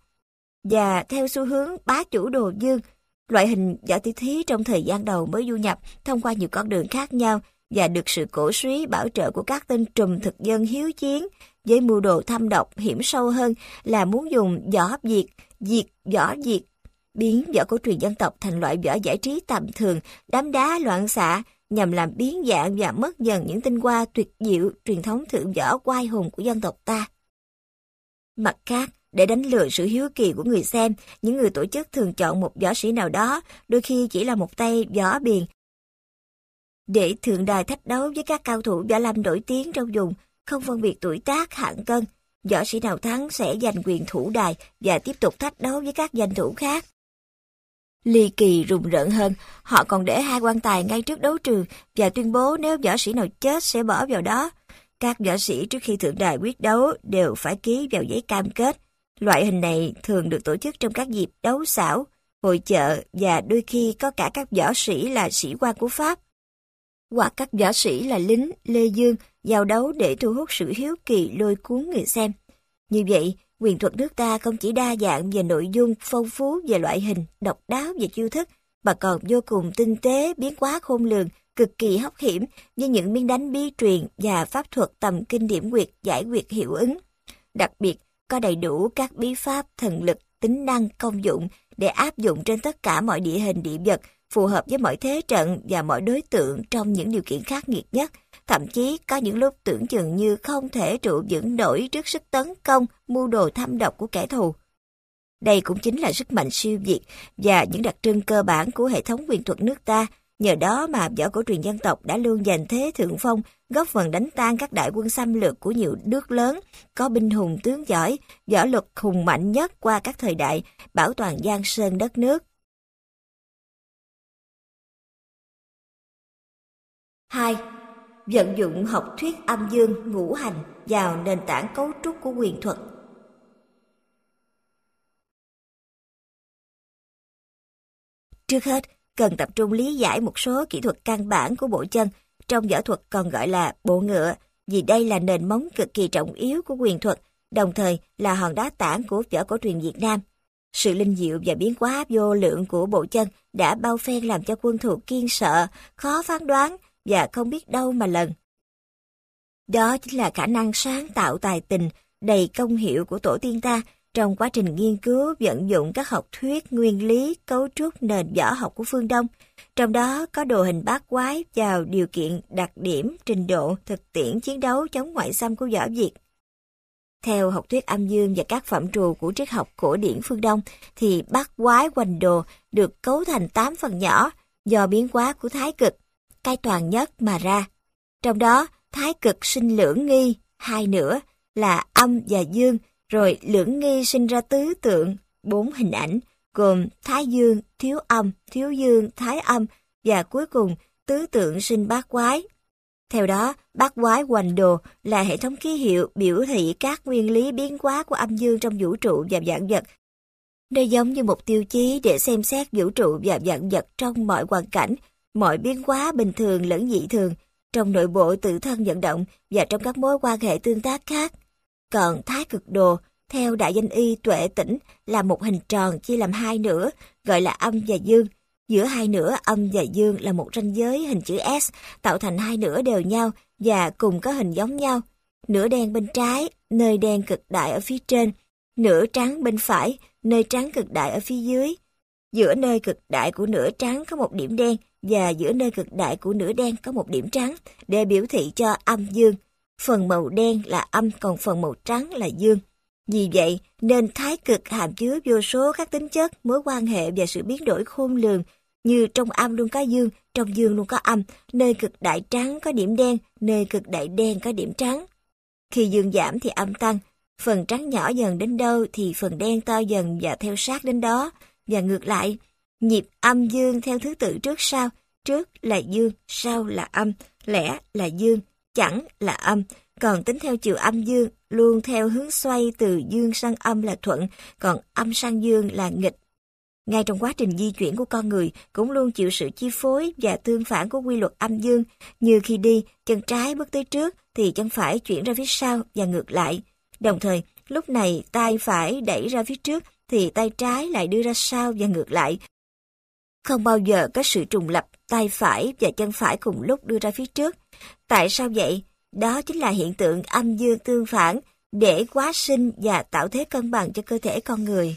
Và theo xu hướng bá chủ đồ dương, loại hình võ tỷ thí trong thời gian đầu mới du nhập thông qua nhiều con đường khác nhau và được sự cổ súy bảo trợ của các tên trùm thực dân hiếu chiến, với mưu đồ thâm độc hiểm sâu hơn là muốn dùng võ diệt võ diệt, biến võ cổ truyền dân tộc thành loại võ giải trí tầm thường, đám đá loạn xạ, nhằm làm biến dạng và mất dần những tinh hoa tuyệt diệu truyền thống thượng võ oai hùng của dân tộc ta. Mặt khác, để đánh lừa sự hiếu kỳ của người xem, những người tổ chức thường chọn một võ sĩ nào đó, đôi khi chỉ là một tay võ biền, để thượng đài thách đấu với các cao thủ võ lâm nổi tiếng trong vùng, không phân biệt tuổi tác hạng cân. Võ sĩ nào thắng sẽ giành quyền thủ đài và tiếp tục thách đấu với các danh thủ khác. Ly kỳ rùng rợn hơn, họ còn để hai quan tài ngay trước đấu trường và tuyên bố nếu võ sĩ nào chết sẽ bỏ vào đó. Các võ sĩ trước khi thượng đài quyết đấu đều phải ký vào giấy cam kết. Loại hình này thường được tổ chức trong các dịp đấu xảo, hội chợ và đôi khi có cả các võ sĩ là sĩ quan của Pháp, hoặc các võ sĩ là lính Lê Dương giao đấu để thu hút sự hiếu kỳ lôi cuốn người xem. Như vậy, quyền thuật nước ta không chỉ đa dạng về nội dung, phong phú về loại hình, độc đáo về chiêu thức, mà còn vô cùng tinh tế, biến hóa khôn lường cực kỳ hóc hiểm như những miếng đánh bí truyền và pháp thuật tầm kinh điểm quyệt giải quyệt hiệu ứng. Đặc biệt, có đầy đủ các bí pháp, thần lực, tính năng, công dụng để áp dụng trên tất cả mọi địa hình địa vật, phù hợp với mọi thế trận và mọi đối tượng trong những điều kiện khắc nghiệt nhất. Thậm chí có những lúc tưởng chừng như không thể trụ vững nổi trước sức tấn công, mưu đồ thâm độc của kẻ thù. Đây cũng chính là sức mạnh siêu việt và những đặc trưng cơ bản của hệ thống quyền thuật nước ta. Nhờ đó mà võ cổ truyền dân tộc đã luôn giành thế thượng phong, góp phần đánh tan các đại quân xâm lược của nhiều nước lớn, có binh hùng tướng giỏi, võ luật hùng mạnh nhất qua các thời đại, bảo toàn giang sơn đất nước. 2. Vận dụng học thuyết âm dương ngũ hành vào nền tảng cấu trúc của quyền thuật. Trước hết, cần tập trung lý giải một số kỹ thuật căn bản của bộ chân, trong võ thuật còn gọi là bộ ngựa, vì đây là nền móng cực kỳ trọng yếu của quyền thuật, đồng thời là hòn đá tảng của võ cổ truyền Việt Nam. Sự linh diệu và biến hóa vô lượng của bộ chân đã bao phen làm cho quân thù kiêng sợ, khó phán đoán và không biết đâu mà lần. Đó chính là khả năng sáng tạo tài tình, đầy công hiệu của tổ tiên ta trong quá trình nghiên cứu vận dụng các học thuyết nguyên lý cấu trúc nền võ học của phương Đông, trong đó có đồ hình bát quái vào điều kiện đặc điểm, trình độ, thực tiễn chiến đấu chống ngoại xâm của võ Việt. Theo học thuyết âm dương và các phạm trù của triết học cổ điển phương Đông, thì bát quái hoành đồ được cấu thành 8 phần nhỏ do biến hóa của thái cực, cái toàn nhất mà ra. Trong đó, thái cực sinh lưỡng nghi, hai nửa là âm và dương, rồi lưỡng nghi sinh ra tứ tượng, 4 hình ảnh, gồm thái dương, thiếu âm, thiếu dương, thái âm, và cuối cùng tứ tượng sinh bát quái. Theo đó, bát quái hoành đồ là hệ thống ký hiệu biểu thị các nguyên lý biến hóa của âm dương trong vũ trụ và vạn vật. Đây giống như một tiêu chí để xem xét vũ trụ và vạn vật trong mọi hoàn cảnh, mọi biến hóa bình thường lẫn dị thường, trong nội bộ tự thân vận động và trong các mối quan hệ tương tác khác. Còn thái cực đồ, theo đại danh y Tuệ Tĩnh, là một hình tròn chia làm hai nửa, gọi là âm và dương. Giữa hai nửa âm và dương là một ranh giới hình chữ S, tạo thành hai nửa đều nhau và cùng có hình giống nhau. Nửa đen bên trái, nơi đen cực đại ở phía trên, nửa trắng bên phải, nơi trắng cực đại ở phía dưới. Giữa nơi cực đại của nửa trắng có một điểm đen và giữa nơi cực đại của nửa đen có một điểm trắng để biểu thị cho âm dương. Phần màu đen là âm, còn phần màu trắng là dương. Vì vậy nên thái cực hàm chứa vô số các tính chất, mối quan hệ và sự biến đổi khôn lường, như trong âm luôn có dương, trong dương luôn có âm, nơi cực đại trắng có điểm đen, nơi cực đại đen có điểm trắng. Khi dương giảm thì âm tăng, phần trắng nhỏ dần đến đâu thì phần đen to dần và theo sát đến đó, và ngược lại, nhịp âm dương theo thứ tự trước sau, trước là dương, sau là âm, lẻ là dương, chẳng là âm, còn tính theo chiều âm dương, luôn theo hướng xoay từ dương sang âm là thuận, còn âm sang dương là nghịch. Ngay trong quá trình di chuyển của con người cũng luôn chịu sự chi phối và tương phản của quy luật âm dương, như khi đi, chân trái bước tới trước thì chân phải chuyển ra phía sau và ngược lại. Đồng thời, lúc này tay phải đẩy ra phía trước thì tay trái lại đưa ra sau và ngược lại. Không bao giờ có sự trùng lập tay phải và chân phải cùng lúc đưa ra phía trước. Tại sao vậy? Đó chính là hiện tượng âm dương tương phản để hóa sinh và tạo thế cân bằng cho cơ thể con người.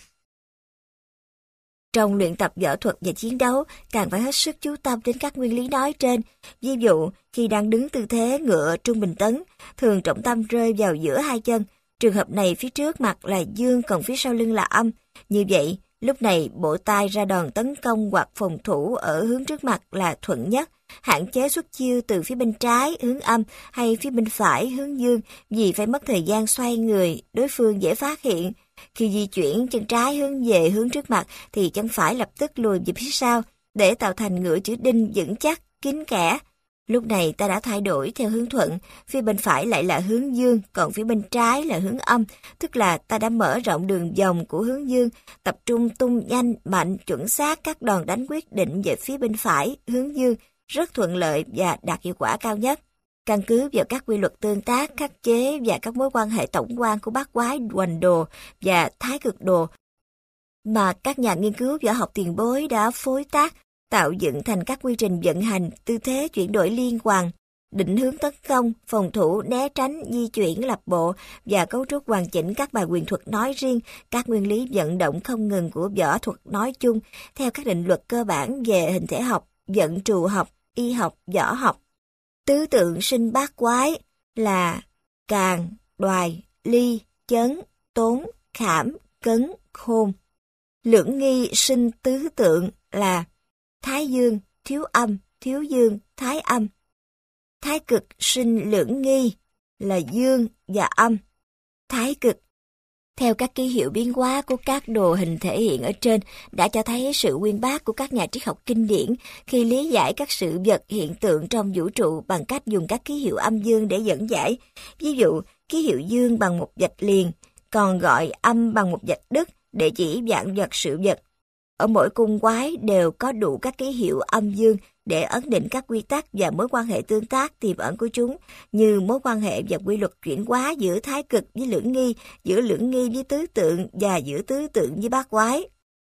Trong luyện tập võ thuật và chiến đấu, càng phải hết sức chú tâm đến các nguyên lý nói trên. Ví dụ, khi đang đứng tư thế ngựa trung bình tấn, thường trọng tâm rơi vào giữa hai chân. Trường hợp này phía trước mặt là dương, còn phía sau lưng là âm. Như vậy, lúc này bộ tay ra đòn tấn công hoặc phòng thủ ở hướng trước mặt là thuận nhất, hạn chế xuất chiêu từ phía bên trái hướng âm hay phía bên phải hướng dương, vì phải mất thời gian xoay người, đối phương dễ phát hiện. Khi di chuyển chân trái hướng về hướng trước mặt thì chân phải lập tức lùi về phía sau để tạo thành ngựa chữ đinh vững chắc, kín kẽ. Lúc này ta đã thay đổi theo hướng thuận, phía bên phải lại là hướng dương, còn phía bên trái là hướng âm, tức là ta đã mở rộng đường vòng của hướng dương, tập trung tung nhanh, mạnh, chuẩn xác các đòn đánh quyết định về phía bên phải, hướng dương, rất thuận lợi và đạt hiệu quả cao nhất. Căn cứ vào các quy luật tương tác, khắc chế và các mối quan hệ tổng quan của bát quái hoành đồ và thái cực đồ mà các nhà nghiên cứu võ học tiền bối đã phối tác, tạo dựng thành các quy trình vận hành, tư thế chuyển đổi liên hoàn, định hướng tấn công, phòng thủ, né tránh, di chuyển, lập bộ và cấu trúc hoàn chỉnh các bài quyền thuật nói riêng, các nguyên lý vận động không ngừng của võ thuật nói chung, theo các định luật cơ bản về hình thể học, vận trù học, y học, võ học. Tứ tượng sinh bát quái là càn, đoài, ly, chấn, tốn, khảm, cấn, khôn. Lưỡng nghi sinh tứ tượng là thái dương, thiếu âm, thiếu dương, thái âm. Thái cực sinh lưỡng nghi là dương và âm. Thái cực. Theo các ký hiệu biến hóa của các đồ hình thể hiện ở trên đã cho thấy sự uyên bác của các nhà triết học kinh điển khi lý giải các sự vật hiện tượng trong vũ trụ bằng cách dùng các ký hiệu âm dương để dẫn giải. Ví dụ, ký hiệu dương bằng một vạch liền, còn gọi âm bằng một vạch đứt để chỉ vạn vật sự vật. Ở mỗi cung quái đều có đủ các ký hiệu âm dương để ấn định các quy tắc và mối quan hệ tương tác tiềm ẩn của chúng, như mối quan hệ và quy luật chuyển hóa giữa thái cực với lưỡng nghi, giữa lưỡng nghi với tứ tượng và giữa tứ tượng với bát quái.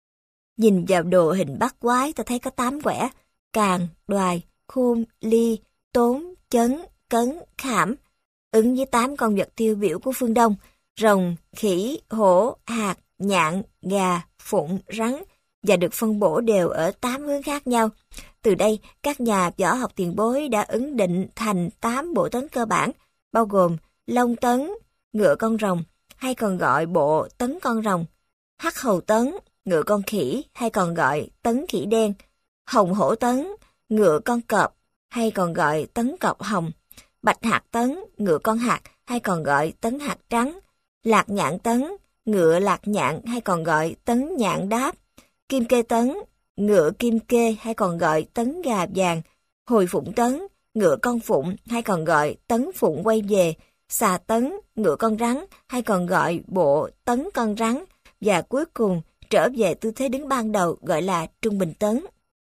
Nhìn vào đồ hình bát quái ta thấy có 8 quẻ: càn, đoài, khôn, ly, tốn, chấn, cấn, khảm, ứng với 8 con vật tiêu biểu của phương Đông: rồng, khỉ, hổ, hạc, nhạn, gà, phụng, rắn, và được phân bổ đều ở 8 hướng khác nhau. Từ đây, các nhà võ học tiền bối đã ấn định thành 8 bộ tấn cơ bản, bao gồm long tấn, ngựa con rồng, hay còn gọi bộ tấn con rồng; hắc hầu tấn, ngựa con khỉ, hay còn gọi tấn khỉ đen; hồng hổ tấn, ngựa con cọp, hay còn gọi tấn cọp hồng; bạch hạc tấn, ngựa con hạc, hay còn gọi tấn hạc trắng; lạc nhạn tấn, ngựa lạc nhạn, hay còn gọi tấn nhạn đáp; kim kê tấn, ngựa kim kê, hay còn gọi tấn gà vàng; hồi phụng tấn, ngựa con phụng, hay còn gọi tấn phụng quay về; xà tấn, ngựa con rắn, hay còn gọi bộ tấn con rắn; và cuối cùng trở về tư thế đứng ban đầu gọi là trung bình tấn.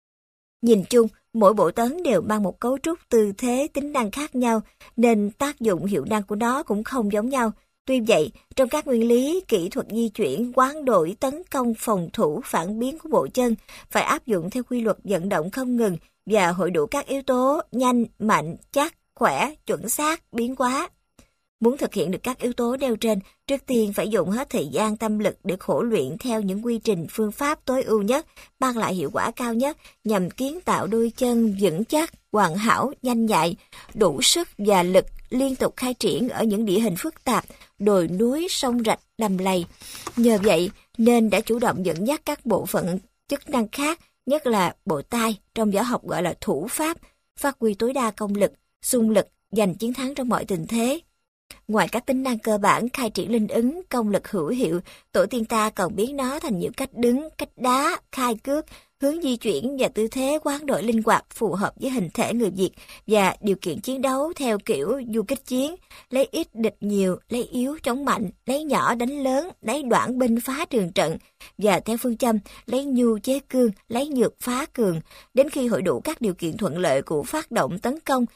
Nhìn chung, mỗi bộ tấn đều mang một cấu trúc, tư thế, tính năng khác nhau, nên tác dụng hiệu năng của nó cũng không giống nhau. Tuy vậy, trong các nguyên lý, kỹ thuật di chuyển, hoán đổi, tấn công, phòng thủ, phản biến của bộ chân phải áp dụng theo quy luật vận động không ngừng và hội đủ các yếu tố nhanh, mạnh, chắc, khỏe, chuẩn xác, biến hóa. Muốn thực hiện được các yếu tố nêu trên, trước tiên phải dùng hết thời gian tâm lực để khổ luyện theo những quy trình phương pháp tối ưu nhất, mang lại hiệu quả cao nhất nhằm kiến tạo đôi chân vững chắc, hoàn hảo, nhanh nhạy, đủ sức và lực liên tục khai triển ở những địa hình phức tạp, đồi núi, sông rạch, đầm lầy. Nhờ vậy nên đã chủ động dẫn dắt các bộ phận chức năng khác, nhất là bộ tay, trong võ học gọi là thủ pháp, phát huy tối đa công lực, xung lực, giành chiến thắng trong mọi tình thế. Ngoài các tính năng cơ bản khai triển linh ứng, công lực hữu hiệu, tổ tiên ta còn biến nó thành nhiều cách đứng, cách đá, khai cước, hướng di chuyển và tư thế hoán đổi linh hoạt phù hợp với hình thể người Việt và điều kiện chiến đấu theo kiểu du kích chiến, lấy ít địch nhiều, lấy yếu chống mạnh, lấy nhỏ đánh lớn, lấy đoạn binh phá trường trận, và theo phương châm lấy nhu chế cương, lấy nhược phá cường, đến khi hội đủ các điều kiện thuận lợi của phát động tấn công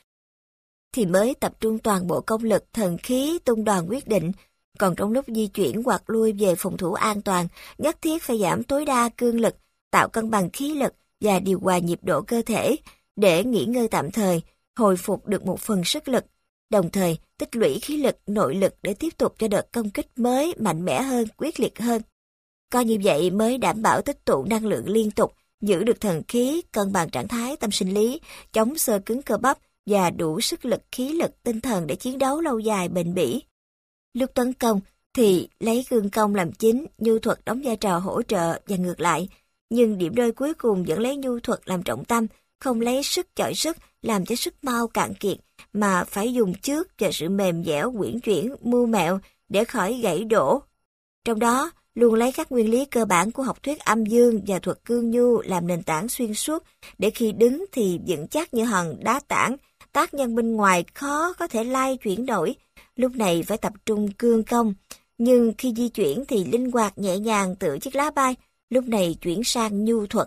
thì mới tập trung toàn bộ công lực, thần khí, tung đoàn quyết định. Còn trong lúc di chuyển hoặc lui về phòng thủ an toàn, nhất thiết phải giảm tối đa cương lực, tạo cân bằng khí lực và điều hòa nhịp độ cơ thể để nghỉ ngơi tạm thời, hồi phục được một phần sức lực, đồng thời tích lũy khí lực, nội lực để tiếp tục cho đợt công kích mới mạnh mẽ hơn, quyết liệt hơn. Coi như vậy mới đảm bảo tích tụ năng lượng liên tục, giữ được thần khí, cân bằng trạng thái tâm sinh lý, chống xơ cứng cơ bắp và đủ sức lực, khí lực, tinh thần để chiến đấu lâu dài bền bỉ. Lúc tấn công thì lấy cương công làm chính, nhu thuật đóng vai trò hỗ trợ và ngược lại. Nhưng điểm rơi cuối cùng vẫn lấy nhu thuật làm trọng tâm, không lấy sức chọi sức làm cho sức mau cạn kiệt, mà phải dùng trước và sự mềm dẻo, uyển chuyển, mưu mẹo để khỏi gãy đổ. Trong đó, luôn lấy các nguyên lý cơ bản của học thuyết âm dương và thuật cương nhu làm nền tảng xuyên suốt, để khi đứng thì vững chắc như hòn đá tảng, tác nhân bên ngoài khó có thể lay chuyển đổi. Lúc này phải tập trung cương công, nhưng khi di chuyển thì linh hoạt nhẹ nhàng tựa chiếc lá bay, lúc này chuyển sang nhu thuật.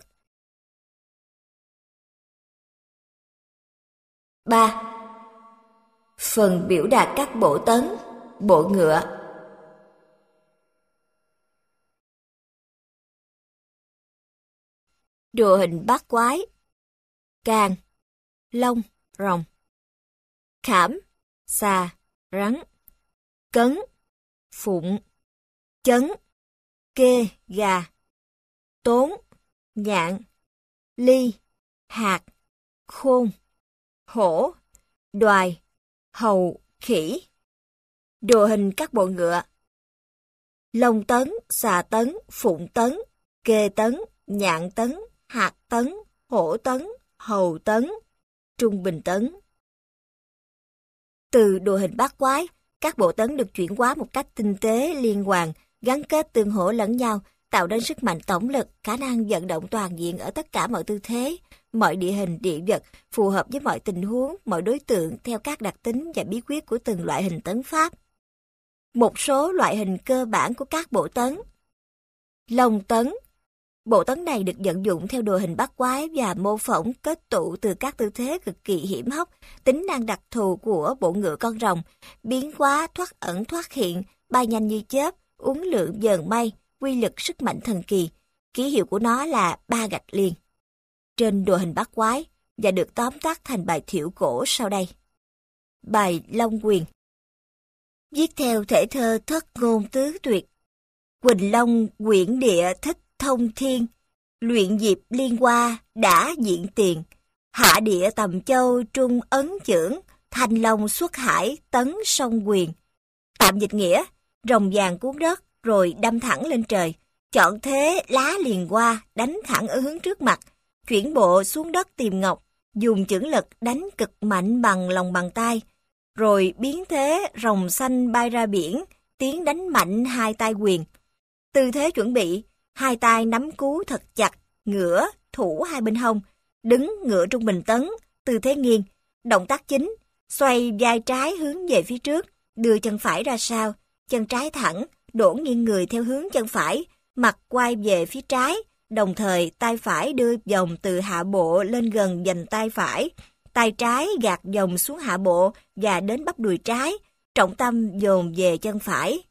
3. Phần biểu đạt các bộ tấn, bộ ngựa. Đồ hình bát quái Càng, long, rồng. Khảm, xà, rắn. Cấn, phụng. Chấn, kê, gà. Tốn, nhạn. Ly, hạt. Khôn, hổ. Đoài, hầu, khỉ. Đồ hình các bộ ngựa: long tấn, xà tấn, phụng tấn, kê tấn, nhạn tấn, hạt tấn, hổ tấn, hầu tấn, trung bình tấn. Từ đồ hình bát quái, các bộ tấn được chuyển hóa một cách tinh tế, liên hoàn, gắn kết tương hỗ lẫn nhau, tạo nên sức mạnh tổng lực, khả năng vận động toàn diện ở tất cả mọi tư thế, mọi địa hình địa vật, phù hợp với mọi tình huống, mọi đối tượng theo các đặc tính và bí quyết của từng loại hình tấn pháp. Một số loại hình cơ bản của các bộ tấn. Long tấn. Bộ tấn này được vận dụng theo đồ hình bát quái và mô phỏng kết tụ từ các tư thế cực kỳ hiểm hóc, tính năng đặc thù của bộ ngựa con rồng, biến hóa thoát ẩn thoát hiện, bay nhanh như chớp, uốn lượn dờn mây, quy lực sức mạnh thần kỳ. Ký hiệu của nó là 3 gạch liền. Trên đồ hình bát quái và được tóm tắt thành bài thiệu cổ sau đây. Bài Long Quyền. Viết theo thể thơ thất ngôn tứ tuyệt. Quỳnh Long quyển địa thích thông thiên, luyện diệp liên hoa đã diện tiền. Hạ địa tầm châu trung ấn chưởng, thanh long xuất hải tấn sông quyền. Tạm dịch nghĩa: rồng vàng cuốn đất rồi đâm thẳng lên trời, chọn thế lá liền qua đánh thẳng ở hướng trước mặt, chuyển bộ xuống đất tìm ngọc, dùng chưởng lực đánh cực mạnh bằng lòng bàn tay, rồi biến thế rồng xanh bay ra biển, tiến đánh mạnh hai tay quyền. Tư thế chuẩn bị: hai tay nắm cú thật chặt, ngửa, thủ hai bên hông, đứng ngựa trung bình tấn, tư thế nghiêng. Động tác chính: xoay vai trái hướng về phía trước, đưa chân phải ra sau, chân trái thẳng, đổ nghiêng người theo hướng chân phải, mặt quay về phía trái, đồng thời tay phải đưa vòng từ hạ bộ lên gần vành tay phải, tay trái gạt vòng xuống hạ bộ và đến bắp đùi trái, trọng tâm dồn về chân phải.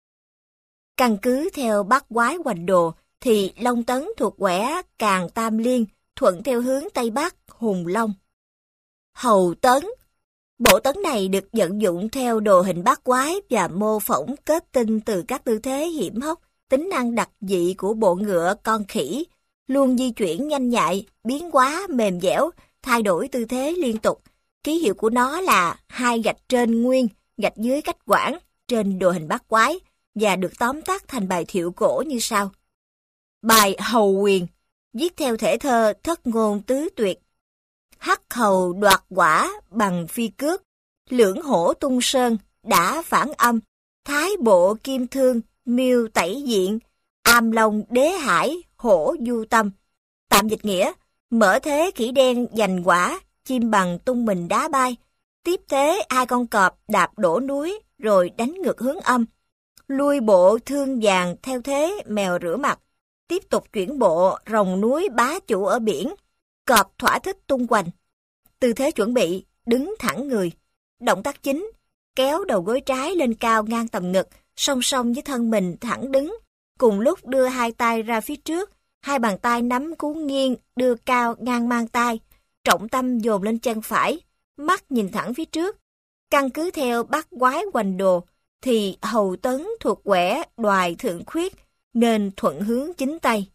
Căn cứ theo bát quái hoành đồ thì long tấn thuộc quẻ Càn Tam Liên, thuận theo hướng Tây Bắc, hùng long. Hầu tấn. Bộ tấn này được vận dụng theo đồ hình bát quái và mô phỏng kết tinh từ các tư thế hiểm hóc, tính năng đặc dị của bộ ngựa con khỉ, luôn di chuyển nhanh nhạy, biến hóa mềm dẻo, thay đổi tư thế liên tục. Ký hiệu của nó là 2 gạch trên nguyên, gạch dưới cách quãng trên đồ hình bát quái, và được tóm tắt thành bài thiệu cổ như sau. Bài Hầu Quyền. Viết theo thể thơ thất ngôn tứ tuyệt. Hắc hầu đoạt quả bằng phi cước, lưỡng hổ tung sơn đã phản âm, thái bộ kim thương miêu tẩy diện, am long đế hải hổ du tâm. Tạm dịch nghĩa: mở thế khỉ đen giành quả, chim bằng tung mình đá bay, tiếp thế hai con cọp đạp đổ núi rồi đánh ngược hướng âm, lui bộ thương vàng theo thế mèo rửa mặt, tiếp tục chuyển bộ rồng núi bá chủ ở biển, cọp thỏa thích tung hoành. Tư thế chuẩn bị: đứng thẳng người. Động tác chính: kéo đầu gối trái lên cao ngang tầm ngực, song song với thân mình thẳng đứng, cùng lúc đưa hai tay ra phía trước, hai bàn tay nắm cú nghiêng đưa cao ngang mang tay, trọng tâm dồn lên chân phải, mắt nhìn thẳng phía trước. Căn cứ theo bát quái hoành đồ thì hầu tấn thuộc quẻ Đoài thượng khuyết, nên thuận hướng chính tây.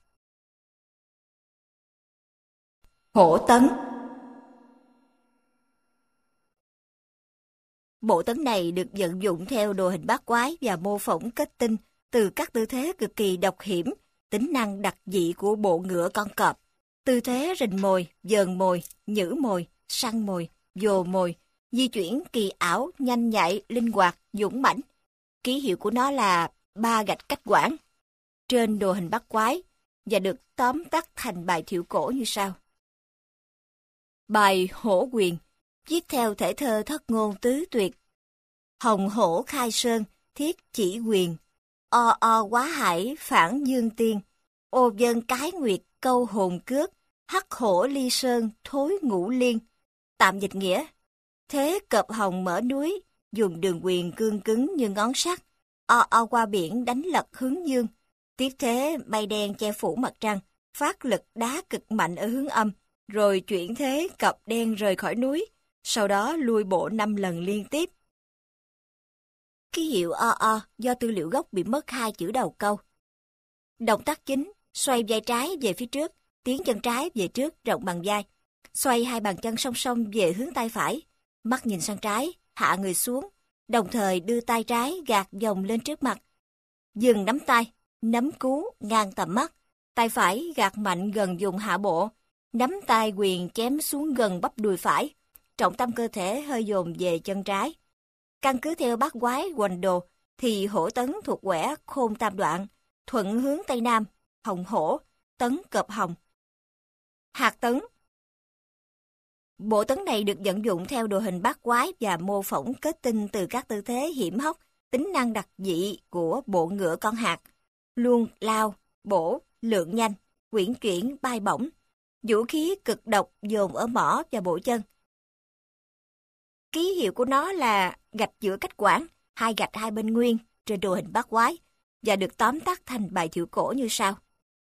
Hổ tấn. Bộ tấn này được vận dụng theo đồ hình bát quái và mô phỏng kết tinh từ các tư thế cực kỳ độc hiểm, tính năng đặc dị của bộ ngựa con cọp. Tư thế rình mồi, dờn mồi, nhử mồi, săn mồi, vồ mồi, di chuyển kỳ ảo, nhanh nhạy, linh hoạt, dũng mãnh. Ký hiệu của nó là 3 gạch cách quãng trên đồ hình bát quái và được tóm tắt thành bài thiệu cổ như sau. Bài Hổ Quyền. Viết theo thể thơ thất ngôn tứ tuyệt. Hồng hổ khai sơn, thiết chỉ quyền, o o quá hải phản dương tiên, ô vân cái nguyệt câu hồn cước, hắc hổ ly sơn thối ngũ liên. Tạm dịch nghĩa: thế cọp hồng mở núi, dùng đường quyền cương cứng như ngón sắt, o o qua biển đánh lật hướng dương. Tiếp thế mây đen che phủ mặt trăng, phát lực đá cực mạnh ở hướng âm, rồi chuyển thế cặp đen rời khỏi núi, sau đó lui bộ 5 lần liên tiếp. Ký hiệu OO do tư liệu gốc bị mất 2 chữ đầu câu. Động tác chính, xoay vai trái về phía trước, tiến chân trái về trước rộng bằng vai. Xoay hai bàn chân song song về hướng tay phải, mắt nhìn sang trái, hạ người xuống, đồng thời đưa tay trái gạt vòng lên trước mặt. Dừng nắm tay, nắm cú ngang tầm mắt, tay phải gạt mạnh gần vùng hạ bộ, nắm tay quyền chém xuống gần bắp đùi phải, trọng tâm cơ thể hơi dồn về chân trái. Căn cứ theo bát quái hoành đồ thì hổ tấn thuộc quẻ khôn tam đoạn, thuận hướng tây nam, hồng hổ, tấn cọp hồng. Hạt tấn. Bộ tấn này được vận dụng theo đồ hình bát quái và mô phỏng kết tinh từ các tư thế hiểm hóc, tính năng đặc dị của bộ ngựa con hạt, luôn lao, bổ, lượng nhanh, quyển chuyển, bay bổng. Vũ khí cực độc dồn ở mỏ và bộ chân. Ký hiệu của nó là gạch giữa cách quảng, hai gạch hai bên nguyên trên đồ hình bát quái và được tóm tắt thành bài thiệu cổ như sau.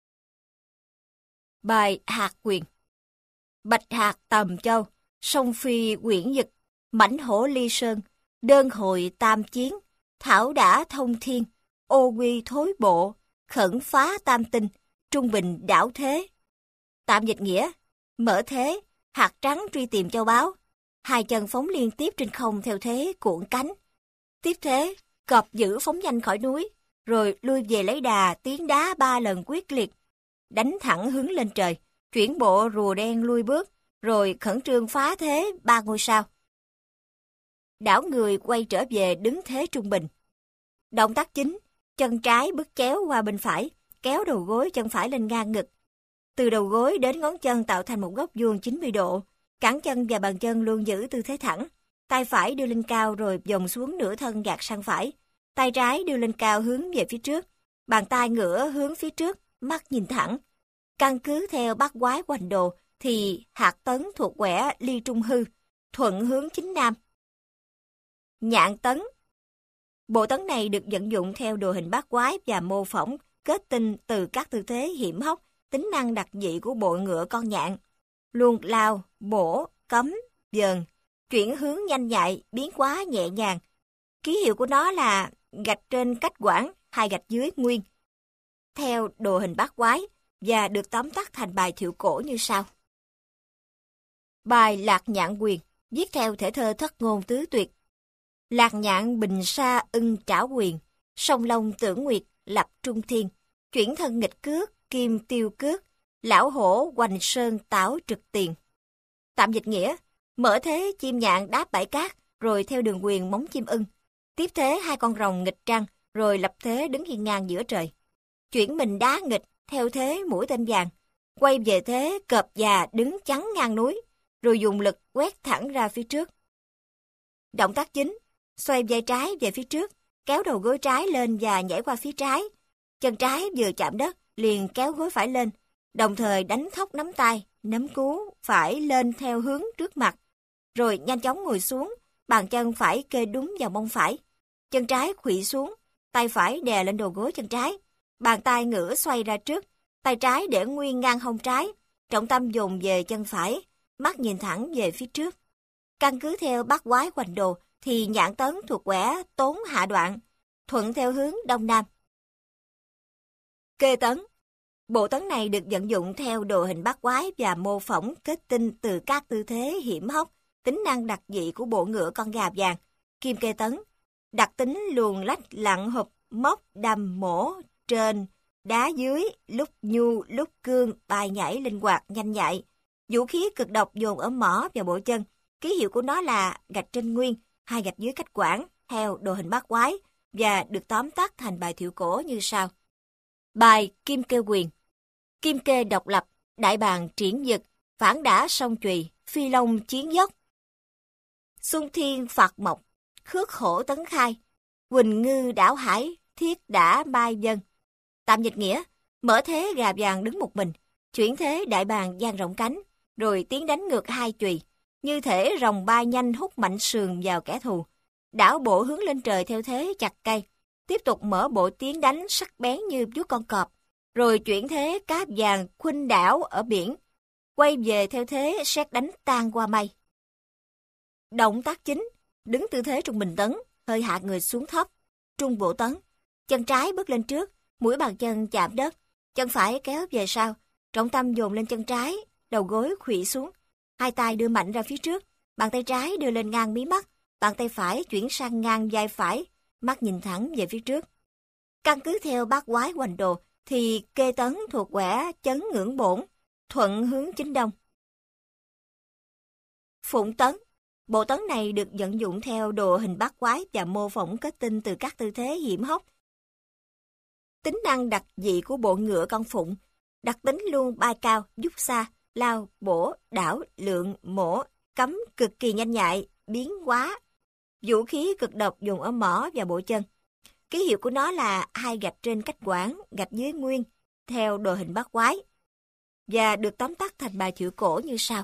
Bài hạt quyền. Bạch hạt tầm châu, sông phi quyển dực, mãnh hổ ly sơn, đơn hội tam chiến, thảo đã thông thiên, ô quy thối bộ, khẩn phá tam tinh, trung bình đảo thế. Tạm dịch nghĩa, mở thế, hạt trắng truy tìm châu báu, hai chân phóng liên tiếp trên không theo thế cuộn cánh. Tiếp thế, cọp dữ phóng nhanh khỏi núi, rồi lui về lấy đà tiến đá 3 lần quyết liệt, đánh thẳng hướng lên trời, chuyển bộ rùa đen lui bước, rồi khẩn trương phá thế 3 ngôi sao. Đảo người quay trở về đứng thế trung bình. Động tác chính, chân trái bước chéo qua bên phải, kéo đầu gối chân phải lên ngang ngực. Từ đầu gối đến ngón chân tạo thành một góc vuông 90 độ, cẳng chân và bàn chân luôn giữ tư thế thẳng. Tay phải đưa lên cao rồi vòng xuống nửa thân gạt sang phải. Tay trái đưa lên cao hướng về phía trước, bàn tay ngửa hướng phía trước, mắt nhìn thẳng. Căn cứ theo bát quái hoành đồ thì hạt tấn thuộc quẻ ly trung hư, thuận hướng chính nam. Nhạn tấn. Bộ tấn này được vận dụng theo đồ hình bát quái và mô phỏng kết tinh từ các tư thế hiểm hóc, tính năng đặc dị của bộ ngựa con nhạn. Luôn lao, bổ, cấm, dờn, chuyển hướng nhanh nhạy, biến hóa nhẹ nhàng. Ký hiệu của nó là gạch trên cách quảng, hai gạch dưới nguyên. Theo đồ hình bát quái và được tóm tắt thành bài thiệu cổ như sau. Bài Lạc Nhạn Quyền, viết theo thể thơ thất ngôn tứ tuyệt. Lạc nhạn bình sa ưng trảo quyền, song long tưởng nguyệt lập trung thiên, chuyển thân nghịch cước, kim tiêu cước, lão hổ hoành sơn tảo trực tiền. Tạm dịch nghĩa, mở thế chim nhạn đáp bãi cát, rồi theo đường quyền móng chim ưng. Tiếp thế hai con rồng nghịch trăng, rồi lập thế đứng hiên ngang giữa trời. Chuyển mình đá nghịch, theo thế mũi tên vàng. Quay về thế cọp già đứng chắn ngang núi, rồi dùng lực quét thẳng ra phía trước. Động tác chính, xoay vai trái về phía trước, kéo đầu gối trái lên và nhảy qua phía trái. Chân trái vừa chạm đất, liền kéo gối phải lên, đồng thời đánh thốc nắm tay, nắm cú phải lên theo hướng trước mặt, rồi nhanh chóng ngồi xuống, bàn chân phải kê đúng vào mông phải. Chân trái khuỵu xuống, tay phải đè lên đầu gối chân trái, bàn tay ngửa xoay ra trước, tay trái để nguyên ngang hông trái, trọng tâm dồn về chân phải, mắt nhìn thẳng về phía trước. Căn cứ theo bát quái hoành đồ thì nhạn tấn thuộc quẻ tốn hạ đoạn, thuận theo hướng đông nam. Kê tấn. Bộ tấn này được vận dụng theo đồ hình bát quái và mô phỏng kết tinh từ các tư thế hiểm hóc, tính năng đặc dị của bộ ngựa con gà vàng, kim kê tấn. Đặc tính luồn lách lặn hụp, móc, đâm, mổ, trên, đá dưới, lúc nhu, lúc cương, bài nhảy linh hoạt, nhanh nhạy. Vũ khí cực độc dồn ở mỏ và bộ chân. Ký hiệu của nó là gạch trên nguyên, hai gạch dưới cách quảng, theo đồ hình bát quái, và được tóm tắt thành bài thiệu cổ như sau. Bài Kim Kê Quyền. Kim kê độc lập, đại bàng triển dực, phản đả sông chùy, phi long chiến dốc. Xuân thiên phạt mộc, khước hổ tấn khai, quỳnh ngư đảo hải, thiết đả mai dân. Tạm dịch nghĩa, mở thế gà vàng đứng một mình, chuyển thế đại bàng dang rộng cánh, rồi tiến đánh ngược hai chùy, như thể rồng bay nhanh hút mạnh sườn vào kẻ thù. Đảo bộ hướng lên trời theo thế chặt cây, tiếp tục mở bộ tiến đánh sắc bén như vuốt con cọp, rồi chuyển thế cá vàng khuynh đảo ở biển. quay về theo thế sét đánh tan qua mây. Động tác chính, đứng tư thế trung bình tấn, hơi hạ người xuống thấp, trung bộ tấn. Chân trái bước lên trước, mũi bàn chân chạm đất, chân phải kéo về sau, trọng tâm dồn lên chân trái, đầu gối khuỵu xuống, hai tay đưa mạnh ra phía trước, bàn tay trái đưa lên ngang mí mắt, bàn tay phải chuyển sang ngang vai phải, mắt nhìn thẳng về phía trước. Căn cứ theo bát quái hoành đồ thì kê tấn thuộc quẻ chấn ngưỡng bổn, thuận hướng chính đông. Phụng tấn, bộ tấn này được vận dụng theo đồ hình bát quái và mô phỏng kết tinh từ các tư thế hiểm hóc. Tính năng đặc dị của bộ ngựa con phụng, đặc tính luôn bay cao, giúp xa, lao, bổ, đảo, lượng, mổ, cấm cực kỳ nhanh nhạy, biến hóa. Vũ khí cực độc dùng ở mỏ và bộ chân. Ký hiệu của nó là 2 gạch trên cách quảng, gạch dưới nguyên, theo đồ hình bát quái, và được tóm tắt thành bài thiệu cổ như sau.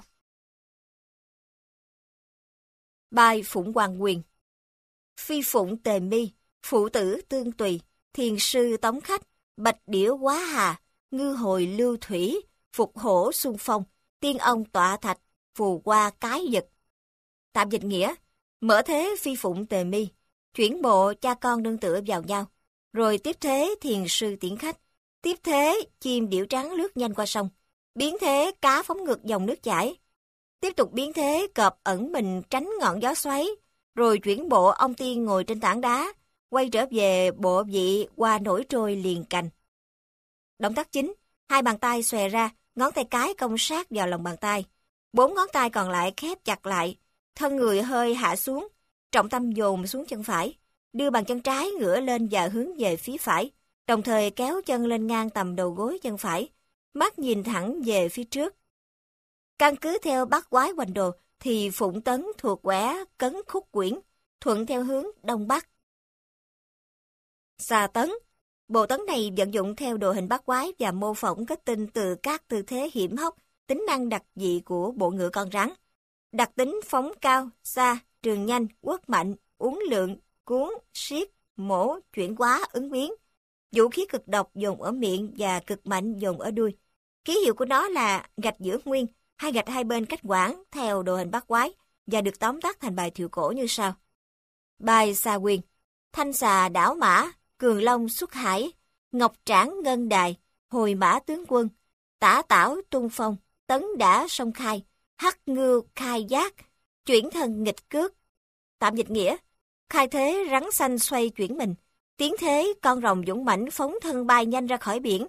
Bài Phụng Hoàng Quyền. Phi phụng tề mi, phụ tử tương tùy, thiền sư tống khách, bạch điểu quá hà, ngư hồi lưu thủy, phục hổ xuân phong, tiên ông tọa thạch, phù qua cái giật. Tạm dịch nghĩa, mở thế phi phụng tề mi, chuyển bộ cha con nương tựa vào nhau, rồi tiếp thế thiền sư tiễn khách, tiếp thế chim điểu trắng lướt nhanh qua sông, biến thế cá phóng ngược dòng nước chảy, tiếp tục biến thế cọp ẩn mình tránh ngọn gió xoáy, rồi chuyển bộ ông tiên ngồi trên tảng đá, quay trở về bộ vị qua nổi trôi liền cành. Động tác chính, hai bàn tay xòe ra, ngón tay cái cong sát vào lòng bàn tay, 4 ngón tay còn lại khép chặt lại, thân người hơi hạ xuống, trọng tâm dồn xuống chân phải, đưa bàn chân trái ngửa lên và hướng về phía phải, đồng thời kéo chân lên ngang tầm đầu gối chân phải, mắt nhìn thẳng về phía trước. Căn cứ theo bát quái hoành đồ thì phụng tấn thuộc quẻ cấn khúc quyển, thuận theo hướng đông bắc. Xà tấn, bộ tấn này vận dụng theo đồ hình bát quái và mô phỏng kết tinh từ các tư thế hiểm hóc, tính năng đặc dị của bộ ngựa con rắn. Đặc tính phóng cao, xa, trường nhanh, quất mạnh, uốn lượng, cuốn, siết, mổ, chuyển hóa, ứng biến. Vũ khí cực độc dồn ở miệng và cực mạnh dồn ở đuôi. Ký hiệu của nó là gạch giữa nguyên, 2 gạch hai bên cách quảng theo đồ hình bát quái và được tóm tắt thành bài thiệu cổ như sau. Bài xà quyền, thanh xà đảo mã, cường long xuất hải, ngọc trảng ngân đài, hồi mã tướng quân, tả tảo tung phong, tấn đả sông khai, hắc ngưu khai giác, chuyển thân nghịch cước. Tạm dịch nghĩa, khai thế rắn xanh xoay chuyển mình, tiến thế con rồng dũng mãnh phóng thân bay nhanh ra khỏi biển.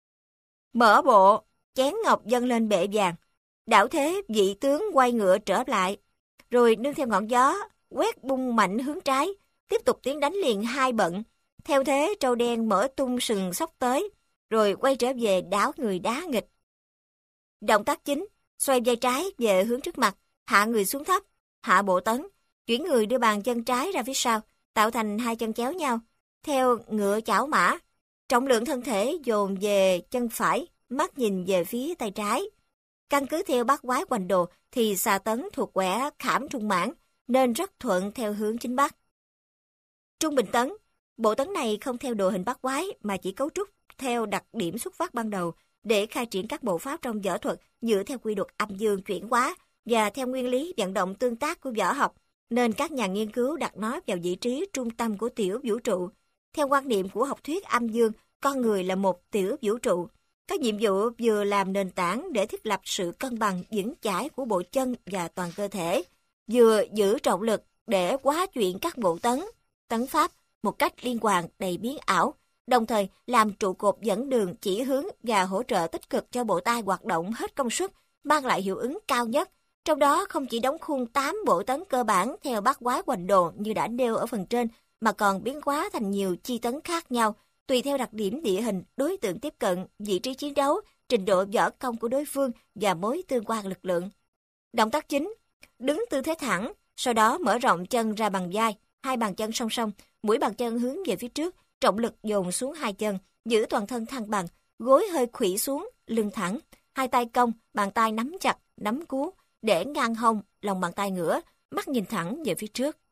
Mở bộ, chén ngọc dâng lên bệ vàng, đảo thế vị tướng quay ngựa trở lại, rồi nương theo ngọn gió, quét bung mạnh hướng trái, tiếp tục tiến đánh liền 2 bận, theo thế trâu đen mở tung sừng sóc tới, rồi quay trở về đảo người đá nghịch. Động tác chính, xoay vai trái về hướng trước mặt, hạ người xuống thấp, hạ bộ tấn, chuyển người đưa bàn chân trái ra phía sau, tạo thành 2 chân chéo nhau, theo ngựa chảo mã. Trọng lượng thân thể dồn về chân phải, mắt nhìn về phía tay trái. Căn cứ theo bát quái hoành đồ thì xà tấn thuộc quẻ khảm trung mãn, nên rất thuận theo hướng chính bắc. Trung bình tấn, bộ tấn này không theo đồ hình bát quái mà chỉ cấu trúc theo đặc điểm xuất phát ban đầu để khai triển các bộ pháp trong võ thuật dựa theo quy luật âm dương chuyển hóa và theo nguyên lý vận động tương tác của võ học, nên các nhà nghiên cứu đặt nó vào vị trí trung tâm của tiểu vũ trụ. Theo quan niệm của học thuyết âm dương, con người là một tiểu vũ trụ, có nhiệm vụ vừa làm nền tảng để thiết lập sự cân bằng vững chãi của bộ chân và toàn cơ thể, vừa giữ trọng lực để hóa chuyển các bộ tấn pháp một cách liên hoàn đầy biến ảo, đồng thời làm trụ cột dẫn đường chỉ hướng và hỗ trợ tích cực cho bộ tay hoạt động hết công suất, mang lại hiệu ứng cao nhất. Trong đó không chỉ đóng khung 8 bộ tấn cơ bản theo bát quái hoành đồ như đã nêu ở phần trên, mà còn biến hóa thành nhiều chi tấn khác nhau, tùy theo đặc điểm địa hình, đối tượng tiếp cận, vị trí chiến đấu, trình độ võ công của đối phương và mối tương quan lực lượng. Động tác chính, đứng tư thế thẳng, sau đó mở rộng chân ra bằng vai, 2 bàn chân song song, mũi bàn chân hướng về phía trước, trọng lực dồn xuống 2 chân, giữ toàn thân thăng bằng, gối hơi khuỵu xuống, lưng thẳng, 2 tay cong, bàn tay nắm chặt, nắm cú, để ngang hông, lòng bàn tay ngửa, mắt nhìn thẳng về phía trước.